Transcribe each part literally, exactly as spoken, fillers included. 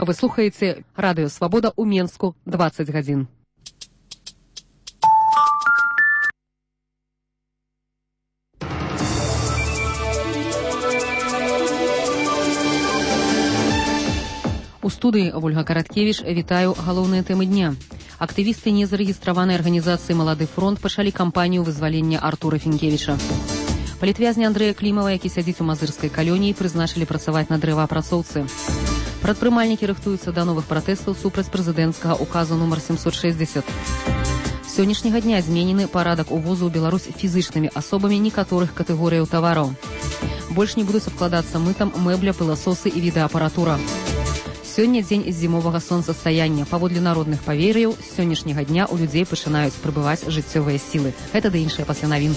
Вы слухаеце радыё Свабода ў Менску дваццаць гадзін. У студыі Ольга Караткевіч, вітаю галоўныя тэмы дня. Актывісты незарэгістраванай арганізацыі «Малады фронт» пачалі кампанію вызвалення Артура Фінкевіча. Палітвязня Андрэя Клімава, які сядзіць у мазырскай калоніі, прызначылі працаваць на дрэваапрацоўцы. Прадпрымальнікі рыхтуюцца да новых пратэстаў супраць прэзідэнцкага указу нумар сямсот шэсцьдзесят. З сённяшняга дня зменены парадак увозу ў Беларусь фізычнымі асобамі некаторых катэгорыяў тавараў. Больш не будуць абкладацца мытам мэбля, пыласосы і відэаапаратура. Сёння дзень зімовага сонцастаяння. Паводле народных павер'яў, з сённяшняга дня ў людзей пачынаюць прыбываць жыццёвыя сілы. Гэта ды іншае пасля навін.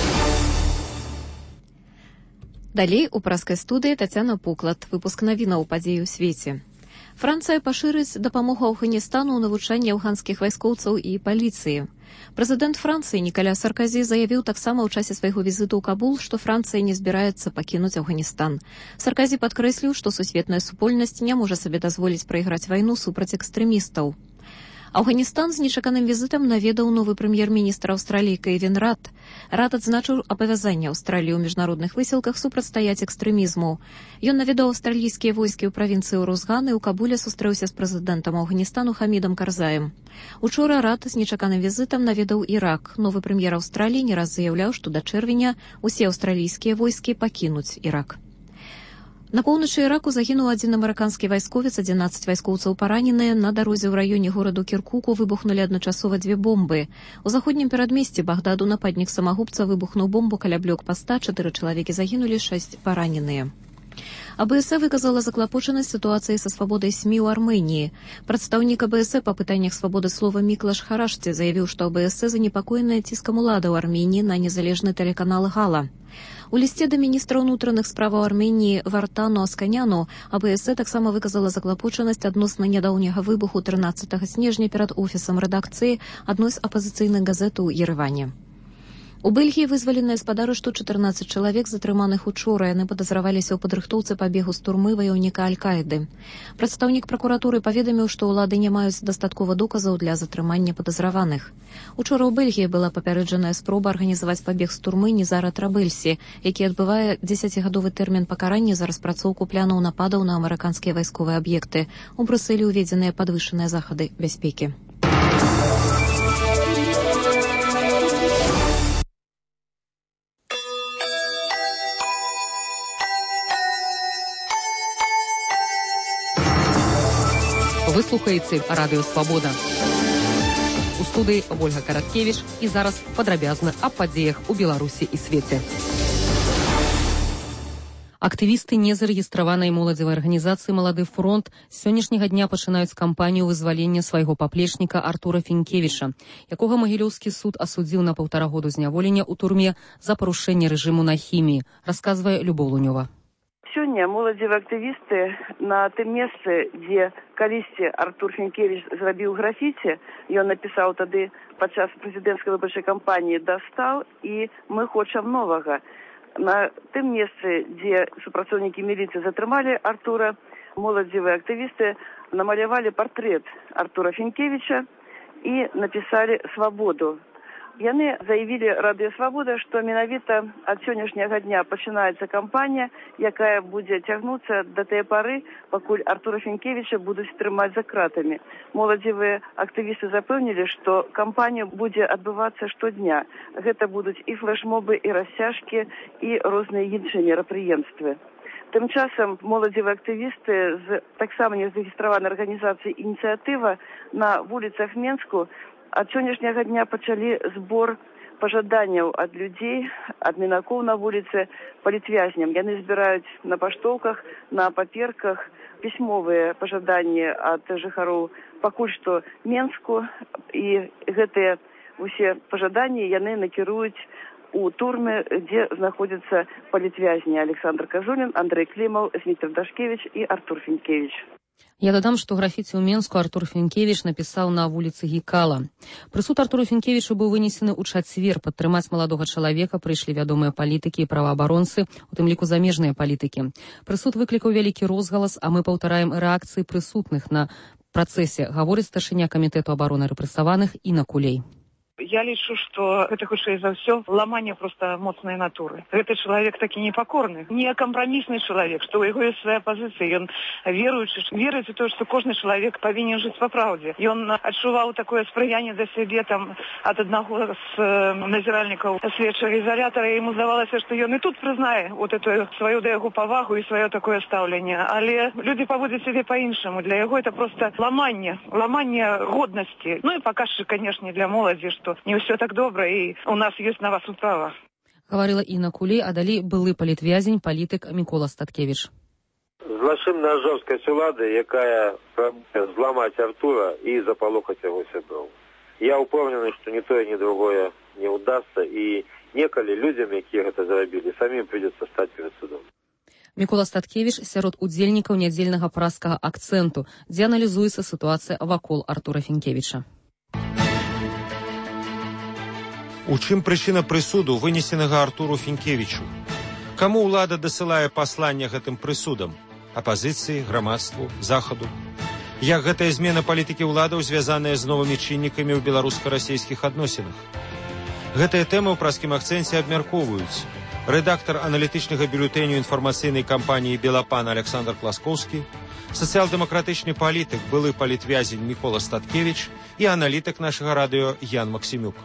Далей у праскай студыі Тацяна Пуклад. Выпуск навінаў падзей у свеце. Францыя пашырыць дапамогу Афганістану ў навучанні афганскіх вайскоўцаў і паліцыі. Прэзідэнт Францыі Нікаля Сарказі заявіў таксама ў часе свайго візіту ў Кабул, што Францыя не збіраецца пакінуць Афганістан. Сарказі падкрэсліў, што сусветная супольнасць не можа сабе дазволіць прайграць вайну супраць экстрэмістаў. Афганістан з нечаканым візітам наведаў новы прэм'ер-міністр Аўстраліі Кевін Рад. Рад адзначыў абавязанне Аўстраліі ў міжнародных высілках супрацьстаяць экстрэмізму. Ён наведаў аўстралійскія войскі ў правінцыі Урузган і ў Кабуле сустрэўся з прэзідэнтам Афганістану Хамідам Карзаем. Учора Рад з нечаканым візітам наведаў Ірак. Новы прэм'ер Аўстраліі не раз заяўляў, што да чэрвеня усе аўстралійскія войскі пакінуць Ірак. На поўначы Іраку загінуў адзін амерыканскі вайсковец, адзінаццаць вайскоўцаў параненыя. На дарозе ў раёне гораду Кіркуку выбухнулі адначасова дзве бомбы. У заходнім перадмесці Багдаду нападнік самагубца выбухнуў бомбу каля блёк-паста, чатыры чалавекі загінулі, шэсць параненыя. АБС выказала заклапочанасць сітуацыі са свабодай СМІ ў Арменіі. Прадстаўнік АБС па пытаннях свабоды слова Міклаш Харашці заявіў, што АБС занепакоеная ціскам улады ў Арменіі на незалежны тэлеканал «Гала». У лісце да міністра ўнутраных справаў Арменіі Вартану Асканяну АБС таксама выказала заклапочанасць адносна нядаўняга выбуху трынаццатага снежня перад офісам рэдакцыі адной з апазіцыйных газет у Ереване. У Бельгіі вызваленыя з пад арышту чатырнаццаць чалавек, затрыманых учора. Яны падазраваліся ў падрыхтоўцы пабегу з турмы ваяўніка Аль-Каіды. Прадстаўнік пракуратуры паведаміў, што ўлады не маюць дастаткова доказаў для затрымання падазраваных. Учора ў Бельгіі была папярэджаная спроба арганізаваць пабег з турмы Нізара Трабельсі, які адбывае дзесяцігадовы тэрмін пакарання за распрацоўку планаў нападаў на амерыканскія вайсковыя аб'екты. У Брюсселі ўведзеныя падвышаныя захады бяспекі. Вы слухаеце радыё Свабода. У студыі Ольга Караткевіч і зараз падрабязна аб падзеях у Беларусі і свеце. Актывісты незарэгістраванай моладзевай арганізацыі «Малады фронт» з сённяшняга дня пачынаюць кампанію вызвалення свайго паплечніка Артура Фінкевіча, якога Магілёўскі суд асудзіў на паўтара году зняволення ў турме за парушэнне рэжыму на хіміі, расказвае Любоў Лунёва. Сёння моладзевыя актывісты на тым месцы, дзе калісьці Артур Фінкевіч зрабіў графіці, ён напісаў тады падчас прэзідэнцкай выбарчай кампаніі «Дастаў» і «Мы хочам новага». На тым месцы, дзе супрацоўнікі міліцыі затрымалі Артура, моладзевыя актывісты намалявалі партрэт Артура Фінкевіча і напісалі «Свабоду». Яны заявілі радыё Свабода, што менавіта ад сённяшняга дня пачынаецца кампанія, якая будзе цягнуцца да тыя пары, пакуль Артура Фінкевіча будуць трымаць за кратамі. Моладзевыя актывісты запэўнілі, што кампанія будзе адбывацца штодня. Гэта будуць і флэшмобы, і расцяжкі, і розныя іншыя мерапрыемствы. Тым часам моладзевыя актывісты з таксама незарэгістраванай арганізацыі «Ініцыятыва» на вуліцах Менску ад сённяшняга дня пачалі збор пажаданняў ад людзей, ад мінакоў на вуліцы палітвязням. Яны збіраюць на паштоўках, на паперках пісьмовыя пажаданні ад жыхароў пакуль што Менску, і гэтыя усе пажаданні яны накіруюць у турмы, дзе знаходзяцца палітвязні Александр Казулін, Андрэй Клімаў, Зміцер Дашкевіч і Артур Фінкевіч. Я дадам, што графіці ў Менску Артур Фінкевіч напісаў на вуліцы Гікала. Прысуд Артуру Фінкевічу быў вынесены ў чацвер. Падтрымаць маладога чалавека прыйшлі вядомыя палітыкі і праваабаронцы, у тым ліку замежныя палітыкі. Прысуд выклікаў вялікі розгалас, а мы паўтараем рэакцыі прысутных на працэсе, гаворыць старшыня камітэту абароны рэпрэсаваных Інна Кулей. Я лічу, што гэта хутчэй за ўсё ламанне проста моцнай натуры. Гэты чалавек такі непакорны, не кампрамісны чалавек, што ў яго ёсць свая пазіцыя. Ён веруючы, верыць у тое, што кожны чалавек павінен жыць па праўдзе. Ён адчуваў такое спрыянне да сябе там ад аднаго з назіральнікаў следчага ізалятара, і яму здавалася, што ён і тут прызнае вот эту сваю да яго павагу і сваё такое стаўленне. Але людзі паводзяць сябе па-іншаму. Для яго это проста ламанне, ламанне годнасці. Ну і паказчык, канешне, для моладзі, што не ўсё так добра, і у нас ёсць на вас управа. Гаварыла Інна Кулей, а далей былы палітвязень, палітык Мікола Статкевіч. Злачынная жорсткасць улады, якая прабуе зламаць Артура і запалохаць яго сяброў. Я ўпэўнены, што ні тое, ні другое не ўдасца, і некалі людзям, якія гэта зрабілі, самім прыйдзецца стаць перад судом. Мікола Статкевіч сярод удзельнікаў нядзельнага празкага акцэнту, дзе аналізуецца сітуацыя вакол Артура Фінкевіча. У чым прычына прысуду, вынесенага Артуру Фінкевічу? Каму ўлада дасылае пасланне гэтым прысудам? Апазіцыі, грамадству, захаду? Як гэтая змена палітыкі ўладаў звязаная з новымі чыннікамі ў беларуска-расійскіх адносінах? Гэтыя тэмы ў празкім акцэнце абмяркоўваюць рэдактар аналітычнага бюлетэню інфармацыйнай кампаніі «Белапан» Александр Класкоўскі, сацыял-дэмакратычны палітык, былы палітвязень Мікола Статкевіч і аналітык нашага радыё Ян Максімюк.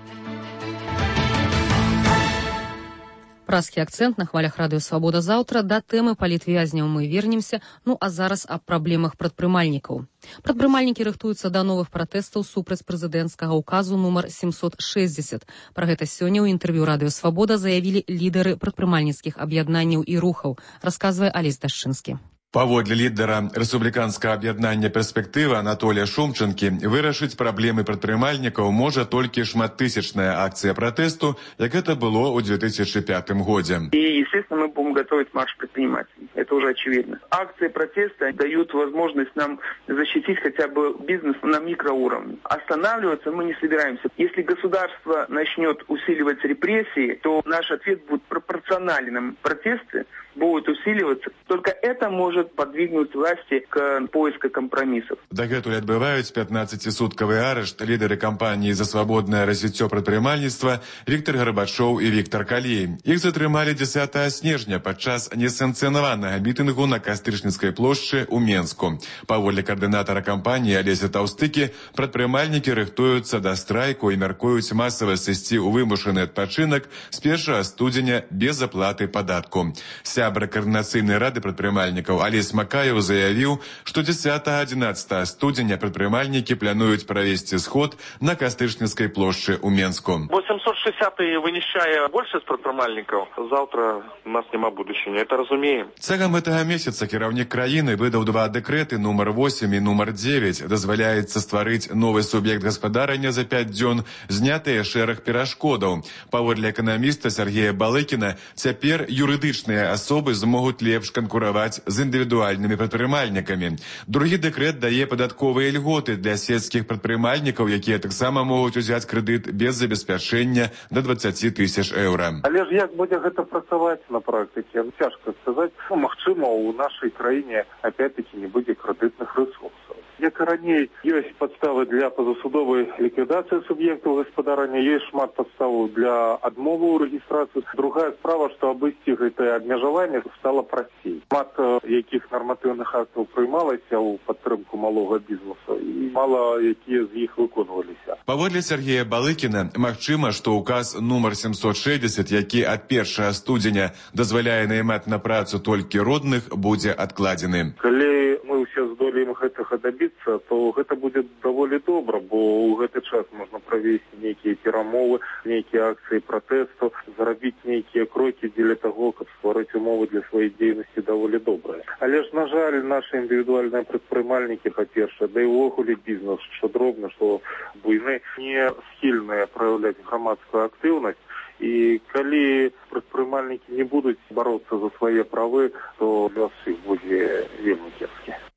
Празкі акцэнт на хвалях радыё «Свабода» заўтра. Да тэмы палітвязняў мы вернемся, ну а зараз аб праблемах прадпрымальнікаў. Прадпрымальнікі рыхтуюцца да новых пратэстаў супраць прэзідэнцкага ўказу нумар семьсот шестьдесят. Пра гэта сёння ў інтэрв'ю радыё «Свабода» заявілі лідары прадпрымальніцкіх аб'яднанняў і рухаў, расказвае Алесь Дашчынскі. Паводле лідара рэспубліканскага аб'яднання «Перспектыва» Анатолія Шумчанкі, вырашыць праблемы прадпрымальнікаў можа толькі шматтысячная акцыя пратэсту, як это было ў две тысячи пятым годзе. И, естественно, мы будем готовить марш предпринимателей. Это уже очевидно. Акции протеста дают возможность нам защитить хотя бы бизнес на микроуровне. Останавливаться мы не собираемся. Если государство начнет усиливать репрессии, то наш ответ будет пропорциональным. Протесты будут усиливаться. Только это может подвигнуть власти к поиску компромиссов. Дагэтуль адбываюць пятнаццацісуткавы арышт лідары кампаніі «За свабоднае развіццё прадпрымальніцтва» Віктор Гарбачоў і Віктор Калей. Іх затрымалі дзесятага снежня падчас несанкцыянаванага мітынгу на Кастрычніцкай плошчы ў Менску. Паводле каардынатара кампаніі Алеся Таўстыкі, прадпрымальнікі рыхтуюцца да страйку і мяркуюць масава сысці ў вымушаны адпачынак з першага студзеня без аплаты падатку. Сябра каардынацыйнай рады прадпрымальнікаў Алесь Макаеў заявіў, што дзесятага-адзінаццатага студзеня прадпрымальнікі плануюць правесці сход на Кастрычніцкай плошчы ў Менску. Бо семьсот шестьдесят вынішчае большасць прадпрымальнікаў. Заўтра у нас няма будучыні, это разумеем. Цягам гэтага месяца кіраўнік краіны выдаў два дэкрэты нумар восемь і нумар дзевяць. Дазваляецца стварыць новы суб'ект гаспадарання за пяць дзён, знятыя шэраг перашкодаў. Паводле эканаміста Сергея Балыкіна, цяпер юрыдычныя асобы змогуць лепш канкураваць з індывідуальнымі прадпрымальнікамі. Другі дэкрэт дае падатковыя льготы для сельскіх прадпрымальнікаў, якія таксама могуць узяць крэдыт без забеспячэння да дваццаці тысяч еўра. Але ж як будзе гэта працаваць на практыке? Цяжка сказаць. Ну, магчыма, у нашай краіне опять-таки не будзе крэдытных рэсурсаў. Як і раней, ёсць падставы для пазасудовай ліквідацыі суб'ектаў гаспадарання, ёсць шмат падставаў для адмовы ў рэгістрацыі. Другая справа, што абысці гэтае абмежаванне стала прасцей. Шмат якіх нарматыўных актаў прыймалася ў падтрымку малога бізнесу, і мала якія з іх выконваліся. Паводле Сергея Балыкіна, магчыма, што ўказ нумар семьсот шестьдесят, які ад першага студзеня дазваляе наймаць на працу толькі родных, будзе адкладзены. Калі мы ўсе здолеем гэтага дабіцца, то гэта будзе даволі добра, бо ў гэты час можна правесці нейкія перамовы, нейкія акцыі пратэсту, зрабіць нейкія крокі дзеля таго, каб стварыць умовы для сваёй дзейнасці даволі добрыя. Але ж, на жаль, нашы індывідуальныя прадпрымальнікі, па-першае, да і ўвогуле бізнес, што дробны, што буйны, не схільныя праяўляць грамадскую актыўнасць. І калі прадпрымальнікі не будуць бароцца за свае правы, то лёс іх будзе вельмі кепскі.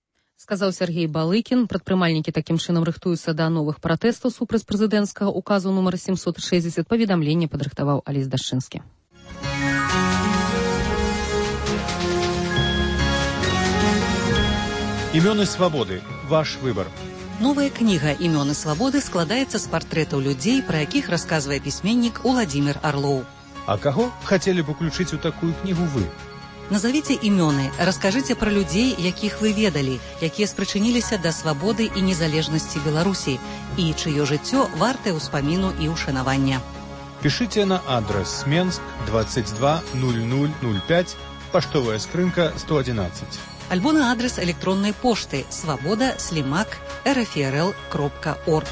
сказаў Сергей Балыкін. Прадпрымальнікі такім чынам рыхтуюцца да новых пратэстаў супраць прэзідэнцкага указу нумар семьсот шестьдесят. Паведамленне падрыхтаваў Алесь Дашчынскі. Імёны свабоды. Ваш выбор. Новая кніга «Імёны свабоды» складаецца з партрэтаў людзей, пра якіх расказвае пісьменнік Уладзімір Арлоў. А каго хацелі б уключыць у такую кнігу вы? Назавіце імёны, раскажыце пра людзей, якіх вы ведалі, якія спрычыніліся да свабоды і незалежнасці Беларусі, і чыё жыццё вартае ўспаміну і ўшанавання. Пішыце на адрес Менск двадцать два ноль ноль ноль пять, паштовая скрынка сто одиннадцать. Альбо на адрес электроннай пошты свабода слімак эр эф эр эл кропка орг.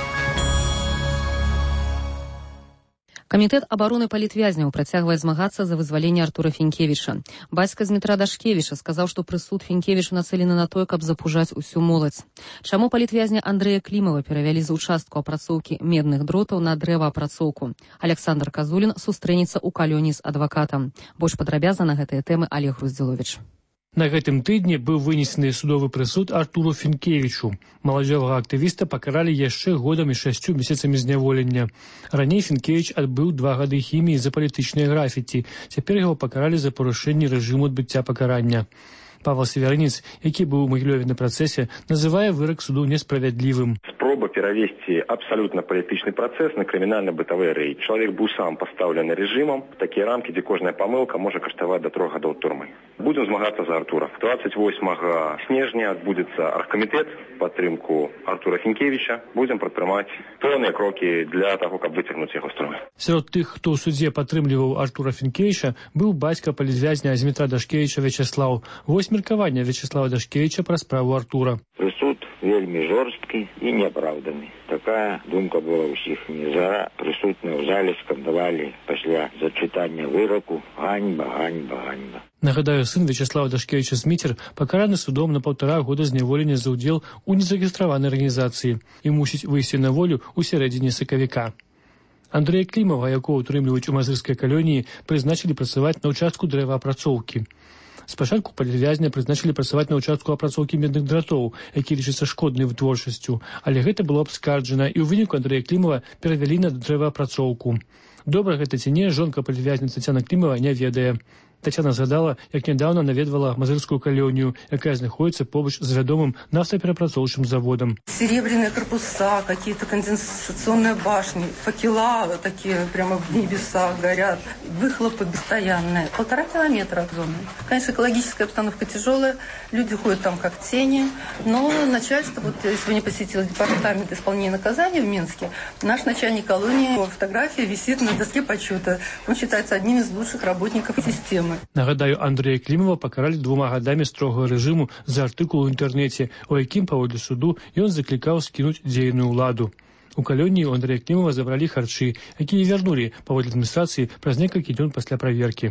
Камітэт абароны палітвязняў працягвае змагацца за вызваленне Артура Фінкевіча. Бацька Змітра Дашкевіча сказаў, што прысуд Фінкевічу нацэлены на тое, каб запужаць усю моладзь. Чаму палітвязня Андрэя Клімава перавялі з участку апрацоўкі медных дротаў на дрэваапрацоўку? Александр Казулін сустрэнецца ў калёні з адвакатам. Больш падрабязна на гэтыя тэмы Олег Груздзіловіч. На гэтым тыдні быў вынесены судовы прысуд Артуру Фінкевічу. Маладзёвага актывіста пакаралі яшчэ годам і шасцю месяцамі зняволення. Раней Фінкевіч адбыў два гады хіміі за палітычныя графіці. Цяпер яго пакаралі за парушэнне рэжыму адбыцця пакарання. Павел Северынец, які быў у Магілёве на працэсе, называе вырак суду несправядлівым. Спроба перавесці абсалютна палітычны працэс на крымінальна-бытавы рэйд. Чалавек быў сам пастаўлены рэжымам, такія рамкі, дзе кожная памылка можа каштаваць да трох гадоў турмы. Будзем змагацца за Артура. двадцать восьмага снежня адбудзецца аргкамітэт падтрымку Артура Фінкевіча. Будзем прадпрымаць пэўныя крокі для таго, каб выцягнуць яго з турмы. Сярод тых, хто ў судзе падтрымліваў Артура Фінкевіча, быў бацька палітвязня Змітра Дашкевіча Вячеслаў. Вось меркаванне Вячеслава Дашкевіча пра справу Артура. Прысуд вельмі жорсткі і неапраўданы. Такая думка была ўсіх. Незара прысутныя ў зале скандавалі пасля зачытання выраку ганьба, ганьба, ганьба. Нагадаю, сын Вячеслава Дашкевіча Зміцер пакараны судом на паўтара года зняволення за ўдзел у незарэгістраванай арганізацыі і мусіць выйсці на волю ў сярэдзіне сакавіка. Андрэя Клімава, якого утрымліваюць у мазырскай калоніі, прызначылі працаваць на ўчастку дрэваапрацоўкі. Спачатку палітвязня прызначылі працаваць на ўчастку апрацоўкі медных дратоў, які лічыцца шкоднай вытворчасцю, але гэта было абскарджана, і ў выніку Андрэя Клімава перавялі на дрэваапрацоўку. Добра гэта ці не, жонка палітвязня Тацяна Клімава не ведае. Тацяна згадала, як нядаўна наведвала мазырскую калонію, якая знаходіцца побач з вядомым нафтаперапрацоўчым заводам. Серебряные корпуса, какие-то конденсационные башни, факела такие прямо в небесах горят, выхлопы постоянные. Полтора километра от зоны. Конечно, экологическая обстановка тяжелая, люди ходят там как тени, но начальство, вот я сегодня посетила департамент исполнения наказаний в Минске, наш начальник колонии, его фотография висит на доске почета. Он считается одним из лучших работников системы. Нагадаю, Андрэя Клімава пакаралі двума гадамі строгага рэжыму за артыкул у інтэрнэце, у якім, паводле суду, ён заклікаў скінуць дзейную ўладу. У калоніі у Андрэя Клімава забралі харчы, якія вярнулі, паводле адміністрацыі, праз некалькі дзён пасля праверкі.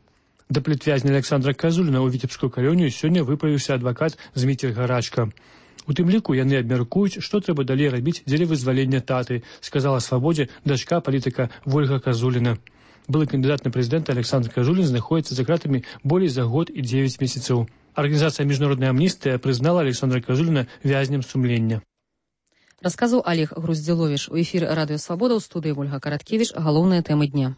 Да палітвязня Александра Казуліна ў віцебскую калонію сёння выправіўся адвакат Зміцер Гарачка. У тым ліку яны абмяркуюць, што трэба далей рабіць дзеля вызвалення таты, сказала свабодзе дачка палітыка Вольга Казуліна. Былы кандидат на президента Александр Казулин знаходится за кратами более за год и девять месяцев. Организация «Международная амнистия» признала Александра Казулина вязнем сумлення. Расказаў Олег Груздзіловіч. У эфіры Радыё Свабода, ў студыі Вольга Караткевіч. Галоўныя тэмы дня.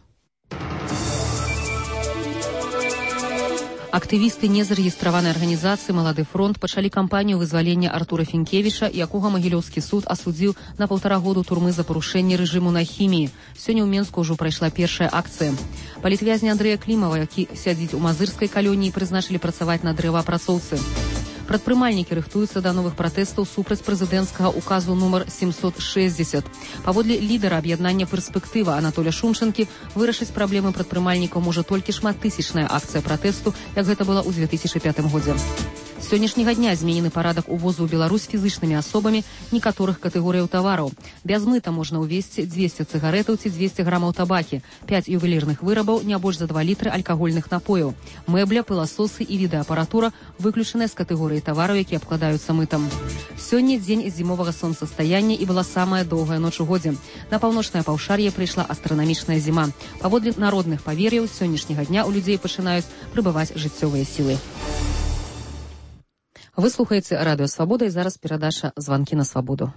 Актывісты незарэгістраванай арганізацыі «Малады фронт» пачалі кампанію вызвалення Артура Фінкевіча, якога Магілёўскі суд асудзіў на паўтара году турмы за парушэнне рэжыму на хіміі. Сёння ў Менску ўжо прайшла першая акцыя. Палітвязня Андрэя Клімава, які сядзіць у мазырскай калоніі, прызначылі працаваць на дрэваапрацоўцы. Прадпрымальнікі рыхтуюцца да новых пратэстаў супраць прэзідэнцкага указу нумар семьсот шестьдесят. Паводле лідара аб'яднання «Перспектыва» Анатоля Шумчанкі, вырашыць праблемы прадпрымальнікаў можа толькі шматтысячная акцыя пратэсту, як гэта была ў две тысячи пятым годзе. З сённяшняга дня зменены парадак увозу ў Беларусь фізычнымі асобамі некаторых катэгорыяў тавараў. Без мыта можна ўвезці двести цыгарэтаў ці двести грамаў табакі, пять ювелірных вырабаў, не больш за два літры алькагольных напояў. Мэбля, пыласосы і відэаапаратура выключаныя з катэгорыі тавараў, які абкладаюцца мытам. Сёння дзень зімовага сонцастаяння і была самая доўгая ноч у годзе. На паўночнае паўшар'е прыйшла астранамічная зіма. Паводле народных павер'яў, з сённяшняга дня ў людзей пачынаюць прыбываць жыццёвыя сілы. Вы слухаеце радыё Свабода, і зараз перадача «Званкі на свабоду».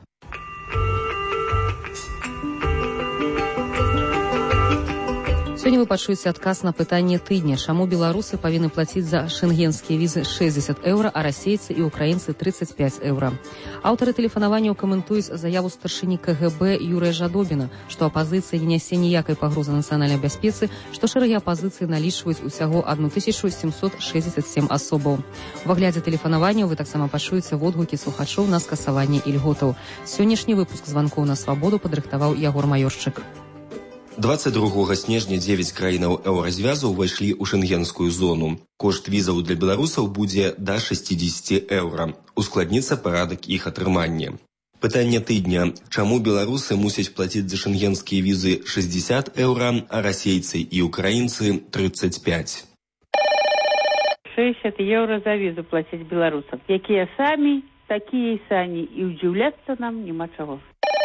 Сёння вы пачуеце адказ на пытанне тыдня, чаму беларусы павінны плаціць за шэнгенскія візы шэсцьдзесят еўра, а расейцы і украінцы тридцать пять еўра. Аўтары тэлефанаванняў каментуюць заяву старшыні ка гэ бэ Юрыя Жадобіна, што апазіцыя не нясе ніякай пагрозы нацыянальнай бяспецы, што шэрагі апазіцыі налічваюць усяго тысячу сямсот шэсцьдзесят сем асобаў. У аглядзе тэлефанаванняў вы таксама пачуеце водгукі слухачоў на скасаванне ільготаў. Сённяшні выпуск званкоў на свабоду падрыхтаваў Ягор Маёрчык. двадцать другога снежня дзевяць краінаў еўразвязу ўвайшлі ў шэнгенскую зону. Кошт візаў для беларусаў будзе да шэсцьдзесят еўра. Ускладніцца парадак іх атрымання. Пытанне тыдня. Чаму беларусы мусяць плаціць за шэнгенскія візы шэсцьдесят еўра, а расейцы і украінцы тридцать пять? шэсцьдесят еўра за візу плаціць беларусам. Якія самі, такія і самі. І ўдзіўляцца нам няма чаго.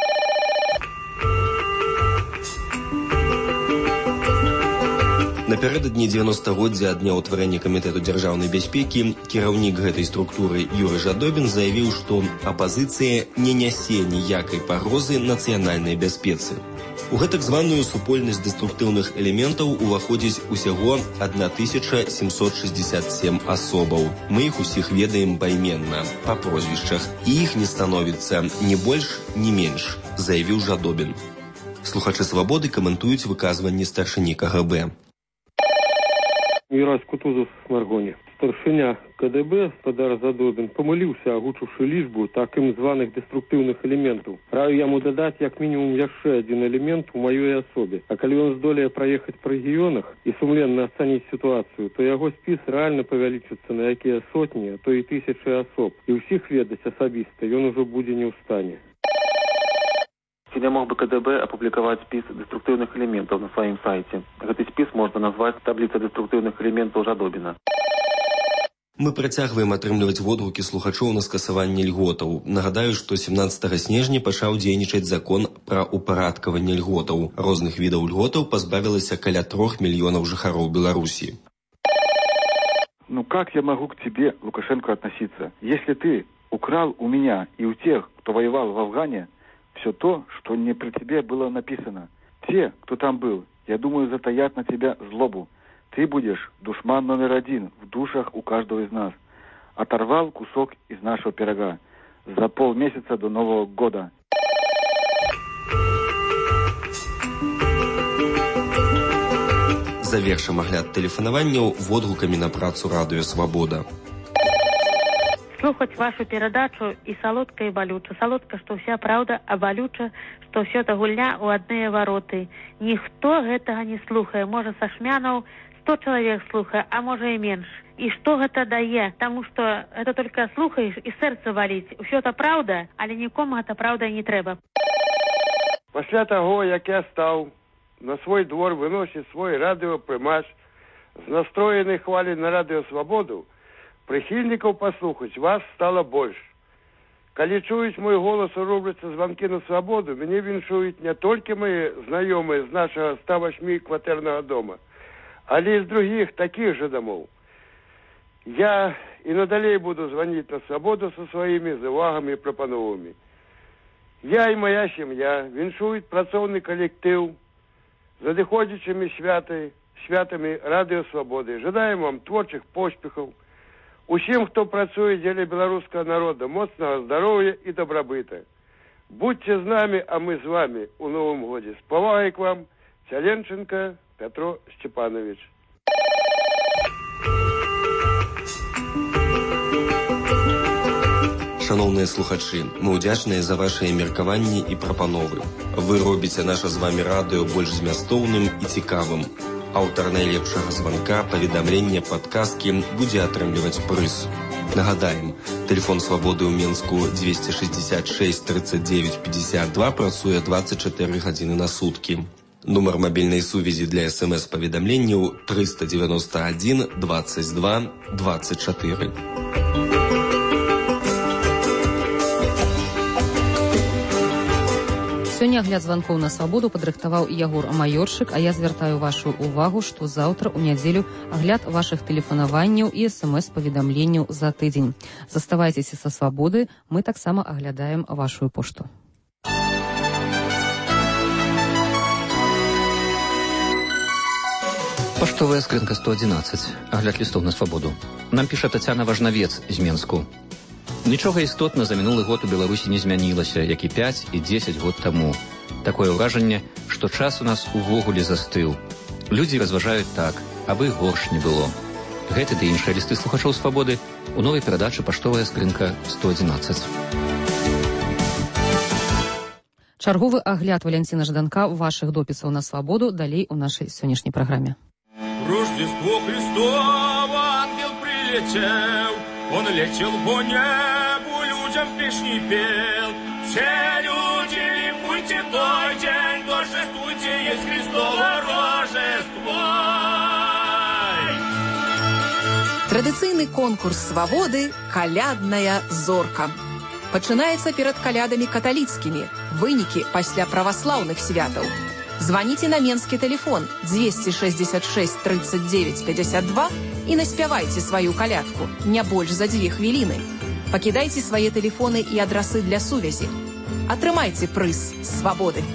Напярэдадні дзевяностагоддзя ад дня ўтварэння камітэту дзяржаўнай бяспекі кіраўнік гэтай структуры Юрый Жадобін заявіў, што апазіцыя не нясе ніякай пагрозы нацыянальнай бяспецы. У гэтак званую супольнасць дэструктыўных элементаў уваходзіць усяго тысяча семьсот шестьдесят семь асобаў. Мы іх усіх ведаем пайменна, па прозвішчах, і іх не становіцца ні больш, ні менш, заявіў Жадобін. Слухачы «Свабоды» каментуюць выказванні старшыні ка гэ бэ. Мірась Кутузов з Маргоні. Старшыня ка дэ бэ Спадар Задобін памыліўся, агучыўшы лічбу такім званых дэструктыўных элементаў. Раю яму дадаць як мінімум яшчэ адзін элемент у маёй асобе. А калі ён здолее праехаць па рэгіёнах і сумленна ацаніць сітуацыю, то яго спіс рэальна павялічыцца на якія сотні, а то і тысячы асоб. І ўсіх ведаць асабіста ён ужо будзе не ў стане. Ці мог бы ка дэ бэ апублікаваць спіс дэструктыўных элементаў на сваім сайце. Гэты спіс можна назваць табліца дэструктыўных элементаў Жадобіна. Мы працягваем атрымліваць водгукі слухачоў на скасаванне льготаў. Нагадаю, што семнаццатага снежня пачаў дзейнічаць закон пра ўпарадкаванне льготаў. Розных відаў льготаў пазбавілася каля трох мільёнаў жыхароў Беларусі. Ну как я могу к тебе, Лукашенко, относиться? Если ты украл у меня и у тех, кто воевал в Афгане, все то, что не при тебе было написано. Те, кто там был, я думаю, затаят на тебя злобу. Ты будешь душман номер один в душах у каждого из нас. Оторвал кусок из нашего пирога за полмесяца до Нового года. Завершым агляд тэлефанаванняў водгукамі на працу радыё «Свабода». Слухаць вашу перадачу і салодка, і балюча. Салодка, што ўся праўда, а балюча, што ўсё та гульня ў адныя вароты. Ніхто гэтага не слухае. Можа, са шмянаў сто чалавек слухае, а можа і менш. І што гэта дае? Таму што гэта толькі слухаеш і сэрца баліць. Усё та праўда, але нікому гэта праўда не трэба. Пасля таго, як я стаў на свой двор выносіць свой радыёпрымач з настроенай хвалі на радыё «Свабоду», прыхільнікаў паслухаць вас стала больш. Калі чуюць мой голас і робляцца званкі на свабоду, мяне віншуюць не толькі мае знаёмыя з нашага ста восьмі кватэрнага дома, але і з другіх такіх жа дамоў. Я і надалей буду званіць на свабоду са сваімі заўвагамі і прапановамі. Я і моя сям'я віншуюць працоўны калектыў з надыходзячымі святай, святамі радыё «Свабоды». Жадаем вам творчых поспехаў. Усім, хто працуе дзеля беларускага народа, моцнага здароўя і дабрабыта. Будьце з намі, а мы з вамі у новым годзе. З павагай к вам, Цяленченко Пятро Степанович. Шановныя слухачы, мы ўдзячныя за вашыя меркаванні і прапановы. Вы робіце наша з вамі радыё больш змястоўным і цікавым. Аўтар найлепшага званка, паведамлення, падказкі будзе атрымліваць прыз. Нагадаем, тэлефон «Свабоды» ў Менску двести шестьдесят шесть тридцать девять пятьдесят два працуе двадцать четыре гадзіны на суткі. Нумар мабільнай сувязі для эс эм эс-паведамленняў триста девяносто один двадцать два двадцать четыре. Сёння агляд званкоў на свабоду падрыхтаваў Ягор Майорчык, а я звяртаю вашу увагу, што заўтра ў нядзелю агляд вашых тэлефанаванняў і эс-эм-эс-паведамленняў за тыдзень. Заставайцеся са свабоды, мы таксама аглядаем вашу пошту. Паштовая скрынка сто адзінаццаць. Агляд лістоў на свабоду. Нам піша Тацяна Важнавец з Менску. Нічога істотна за мінулы год у Беларусі не змянілася, як і пяць і дзесяць год таму. Такое ўражанне, што час у нас увогуле застыў. Людзі разважаюць так, абы горш не было. Гэты ды іншыя лісты слухачоў свабоды у новай перадачы «Паштовая скрынка сто адзінаццаць». Чарговы агляд Валянціна Жданка вашых допісаў на свабоду далей у нашай сённяшняй праграме. Рождество Христово, ангел прилетел, он летел по небу, людям песни пел. Все люди, ликуйте той день, торжествуйте, есть Христово Рождество. Традыцыйны конкурс свабоды «Калядная зорка». Пачынаецца перад калядамі каталіцкімі, вынікі пасля праваслаўных святаў. Звоните на менскі телефон двести шестьдесят шесть тридцать девять пятьдесят два и наспявайте свою калядку, не больш за две хвіліны. Пакідайце свае тэлефоны і адрасы для сувязі. Атрымайце прыз свабоды.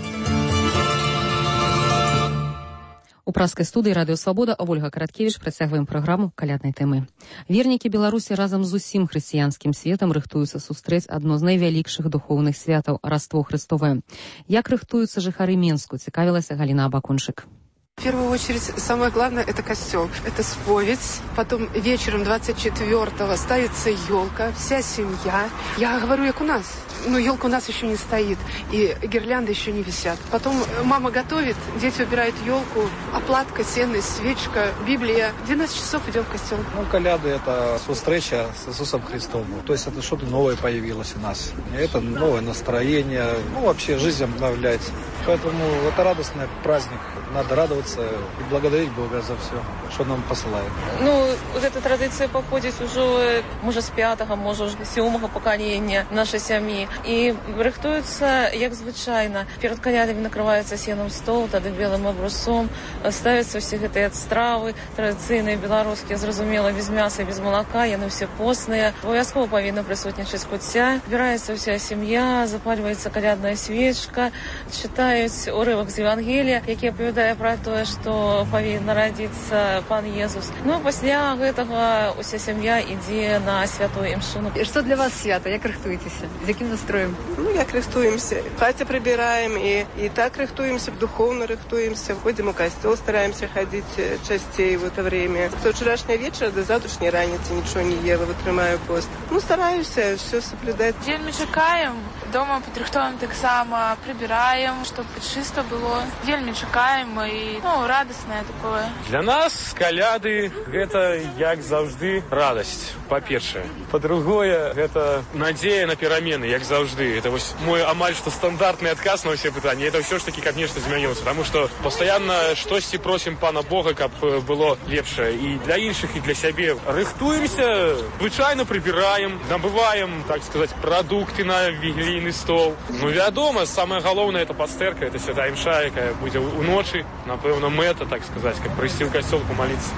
У праскай студыі радыё «Свабода» Ольга Караткевіч працягваем праграму каляднай тэмы. Вернікі Беларусі разам з усім хрысціянскім светам рыхтуюцца сустрэць адно з найвялікшых духоўных святаў – Раство Христовае. Як рыхтуюцца жыхары Менску, цікавілася Галіна Абакунчык. В первую очередь, самое главное – это костел. Это споведь. Потом вечером двадцать четвёртого ставится елка, вся семья. Я говорю, как у нас. Но елка у нас еще не стоит, и гирлянды еще не висят. Потом мама готовит, дети убирают елку, оплатка, ценность, свечка, Библия. В двенадцать часов идем в костел. Ну, коляды – это встреча с Иисусом Христом. То есть это что-то новое появилось у нас. Это новое настроение, ну, вообще жизнь обновляется. Поэтому это радостный праздник. Надо радоваться и благодарить Бога за все, что нам посылает. Ну, вот эта традиция походит уже, может, с пятого, может, с сьомого поколения нашей семьи. И рыхтуются, як звычайно. Перед колядами накрывается сеном стол, тогда белым образцом. Ставятся все эти стравы, традиционные, белорусские, зразумело, без мяса и без молока, яны все постные. Обовязково повинна присутничать кутя. Собирается вся семья, запаливается колядная свечка, читают урывок з Евангелия, який оповідає про те, що повинен народитися пан Єсус. Ну, після гэтага уся сім'я йде на святу імшу. И что для вас свято? Як рыхтуетеся? З яким настроем? Ну, як рыхтуемся. Хатя прибираем, и, и так рыхтуемся, духовно рыхтуемся. Ходим в костел, стараемся ходить частей в это время. С вчерашнего вечера до завтрашней раницы ничего не ела, вытрымаю пост. Ну, стараюсь все соблюдать. Вельми чекаем. Дома підрихтуємо так само, прибираємо, щоб чисто було. Вельми чекаємо і, ну, радісне таке. Для нас каляды – это, як завжди, радость, по-перше. По-другое, это надея на перемены, як завжди. Это вот мой амаль что стандартный отказ на все питания. Это все ж таки, как нечто изменилось. Потому что постоянно штось просим Пана Бога, как было лепше. И для інших, и для себе. Рыхтуемся, звычайно прибираем, набываем, так сказать, продукты на вігілійны стол. Ну, вядома, самое галоўнае – это пастэрка, это святая імша, якая будзе уночы. Напэўна, мэта, так сказать, как прыйсці ў касцёл помолиться.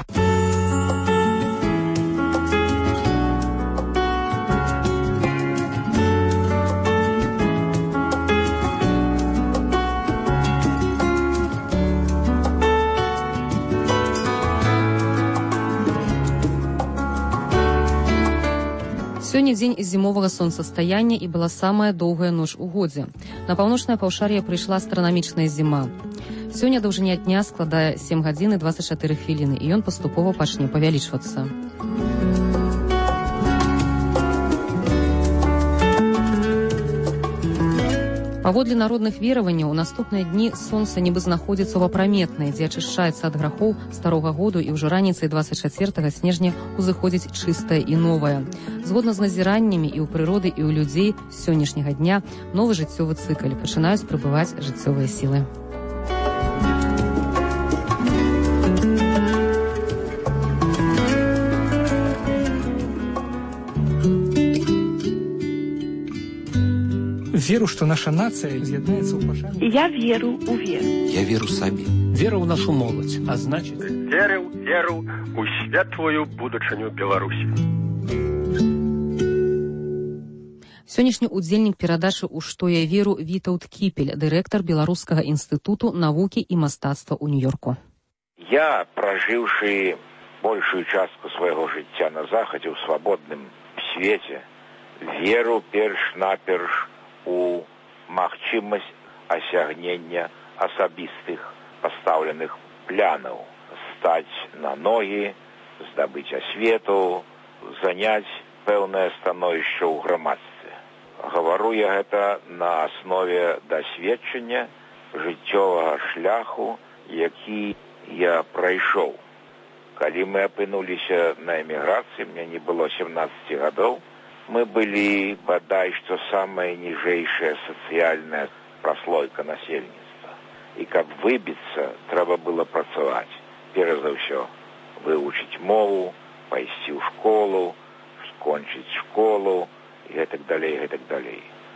Сёння дзень зімовага сонцастаяння і была самая доўгая ноч у годзе. На паўночнае паўшар'е прыйшла астранамічная зіма. Сёння даўжыня дня складае сем гадзін і дваццаць чатыры хвіліны, і ён паступова пачне павялічвацца. Паводле народных вераванняў, у наступныя дні сонца нібы знаходзіцца ў апраметнай, дзе ачышчаецца ад грахоў старога году, і ўжо раніцай дваццаць чацвёртага снежня узыходзіць чыстае і новае. Згодна з назіраннямі і ў прыроды, і ў людзей з сённяшняга дня новы жыццёвы цыкл, пачынаюць прыбываць жыццёвыя сілы. Веру, что наша нация з'єднається у пошане. Я веру у веру. Я веру сабе. Вера у нашу молодь, а значит... Веру, веру у светлую будучыню Беларусі. Сённяшні удзельнік перадачы «У што я веру» Вітаўт Кіпель, дырэктар Беларускага інстытуту навукі і мастацтва ў Нью-Йорку. Я, прожыўшы большую частку свайго жыцця на захадзе ў свабодным свеце, веру перш-наперш у магчымасць асягнення асабістых пастаўленых планаў, стаць на ногі, здабыць асвету, заняць пэўнае становішча ў грамадстве. Гавару я гэта на аснове дасведчання жыццёвага шляху, які я прайшоў. Калі мы апынуліся на эміграцыі, мне не было семнаццаці гадоў, мы былі, бадай, што самая ніжэйшая сацыяльная праслойка насельніцтва. І каб выбіцца, трэба было працаваць. Перш за ўсё, вывучыць мову, пайсці ў школу, скончыць школу, і гэтак далей, гэтак далей.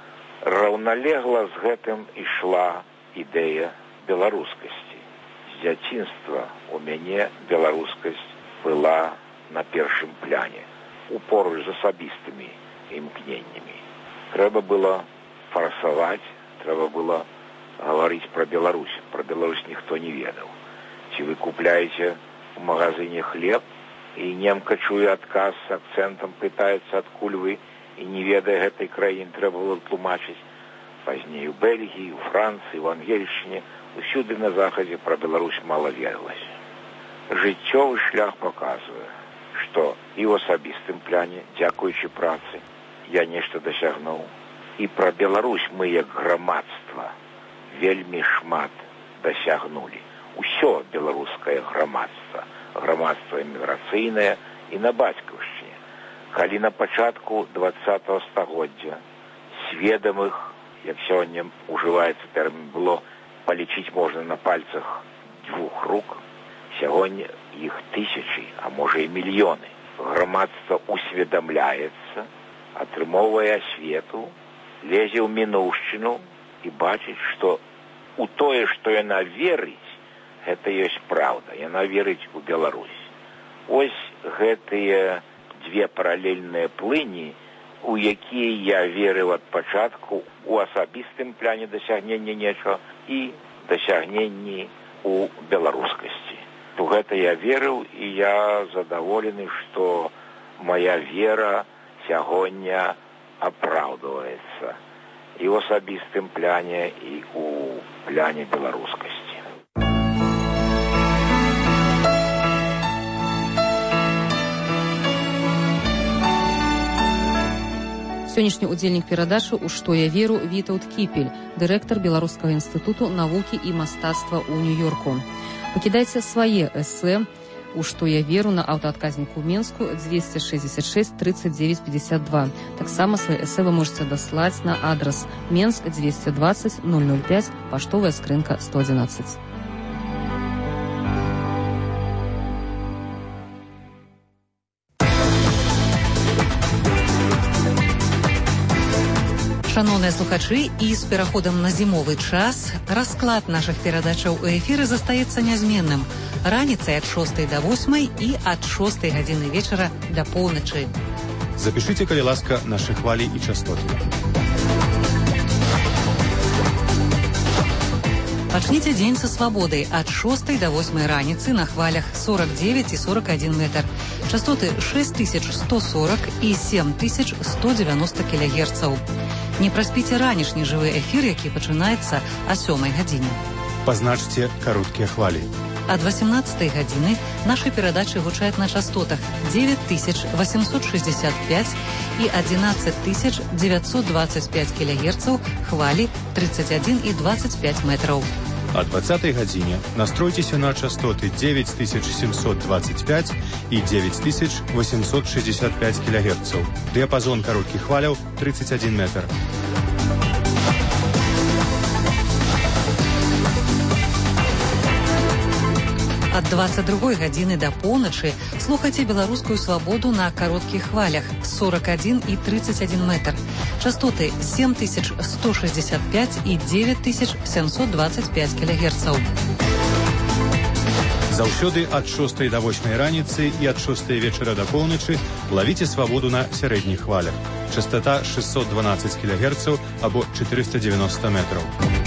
Раўналегла з гэтым ішла ідэя беларускасці. З дзяцінства у мяне беларускасць была на першым пляне, упоруч з асабістымі імкненнямі. Трэба было фарсаваць, трэба было гаварыць пра Беларусь. Пра Беларусь ніхто не ведаў. Ці вы купляеце ў магазине хлеб, і немка чуе адказ з акцэнтам, пытаецца, адкуль вы, і не ведае гэтай краіны, трэба было тлумачыць. Пазней у Бельгіі, у Францыі, у Ангельшчыне, усюды на захадзе пра Беларусь мала верылася. Жыццёвы шлях паказвае, што і ў асабістым пляне, дзякуючы працы, я нешта дасягнуў. І пра Беларусь мы, як грамадства, вельмі шмат дасягнулі. Усё беларускае грамадства, грамадства эміграцыйнае і на бацькаўшчыне. Калі на пачатку двадцатага стагоддзя сведамых, як сёння ужываецца тэрмін, было палічыць можна на пальцах двух рук, сягоння іх тысячы, а можа і мільёны. Грамадства усведамляецца, атрымоўвае асвету, лезе ў мінуўшчыну і бачыць, што у тое, што яна верыць, гэта ёсць праўда. Яна верыць у Беларусь. Ось гэтыя дзве паралельныя плыні, у якія я верыў ад пачатку у асабістым пляне дасягнення нечага і дасягненні у беларускасці. У гэта я верыў, і я задаволены, што моя вера сягоння апраўдваецца і ў асабістым пляне, і ў пляне беларускасці. Сённяшні удзельнік перадачы «У што я веру» Вітаўт Кіпель, дырэктар Беларускага інстытуту навукі і мастацтва ў Нью-Йорку. Пакідайце свае эсэ «У што я веру» на аўтаадказніку ў Менску двести шестьдесят шесть тридцать девять пятьдесят два. Таксама свае эсэ вы можете даслаць на адрас Менск двести двадцать ноль ноль пять, паштовая скрынка сто одиннадцать. Шановныя слухачы, і з пераходам на зімовы час расклад нашых перадачаў у эфіры застаецца нязменным. Раніцай ад шостай да восьмай і ад шостай гадзіны вечара да поўначы. Запішыце, калі ласка, нашы хвалі і частоты. Пачніце дзень са свабодай ад шостай да восьмай раніцы на хвалях сорок девять і сорок один метр. Частоты шесть тысяч сто сорок і семь тысяч сто девяносто кілогерцаў. Не праспіце ранішні жывы эфір, які пачынаецца о сёмай гадзіне. Пазначце кароткія хвалі. Ад восемнадцатай гадзіны нашы перадачы гучаць на частотах девять тысяч восемьсот шестьдесят пять і одиннадцать тысяч девятьсот двадцать пять кілогерцаў, хвалі тридцать один і двадцать пять метраў. О двадцатай гадзіне настройцеся на частоты девять тысяч семьсот двадцать пять и девять тысяч восемьсот шестьдесят пять килогерцев. Диапазон коротких хваляў тридцать один метр. Ад двадцать другой гадзіны да поўначы слухайце беларускую свабоду на кароткіх хвалях сорок один и тридцать один метр. Частоты семь тысяч сто шестьдесят пять и девять тысяч семьсот двадцать пять килогерцаў. Заўсёды ад шостай да восьмай раніцы і ад шостай вечара да поўначы лавіце свабоду на сярэдніх хвалях. Частота шестьсот двенадцать килогерцаў або четыреста девяносто метров.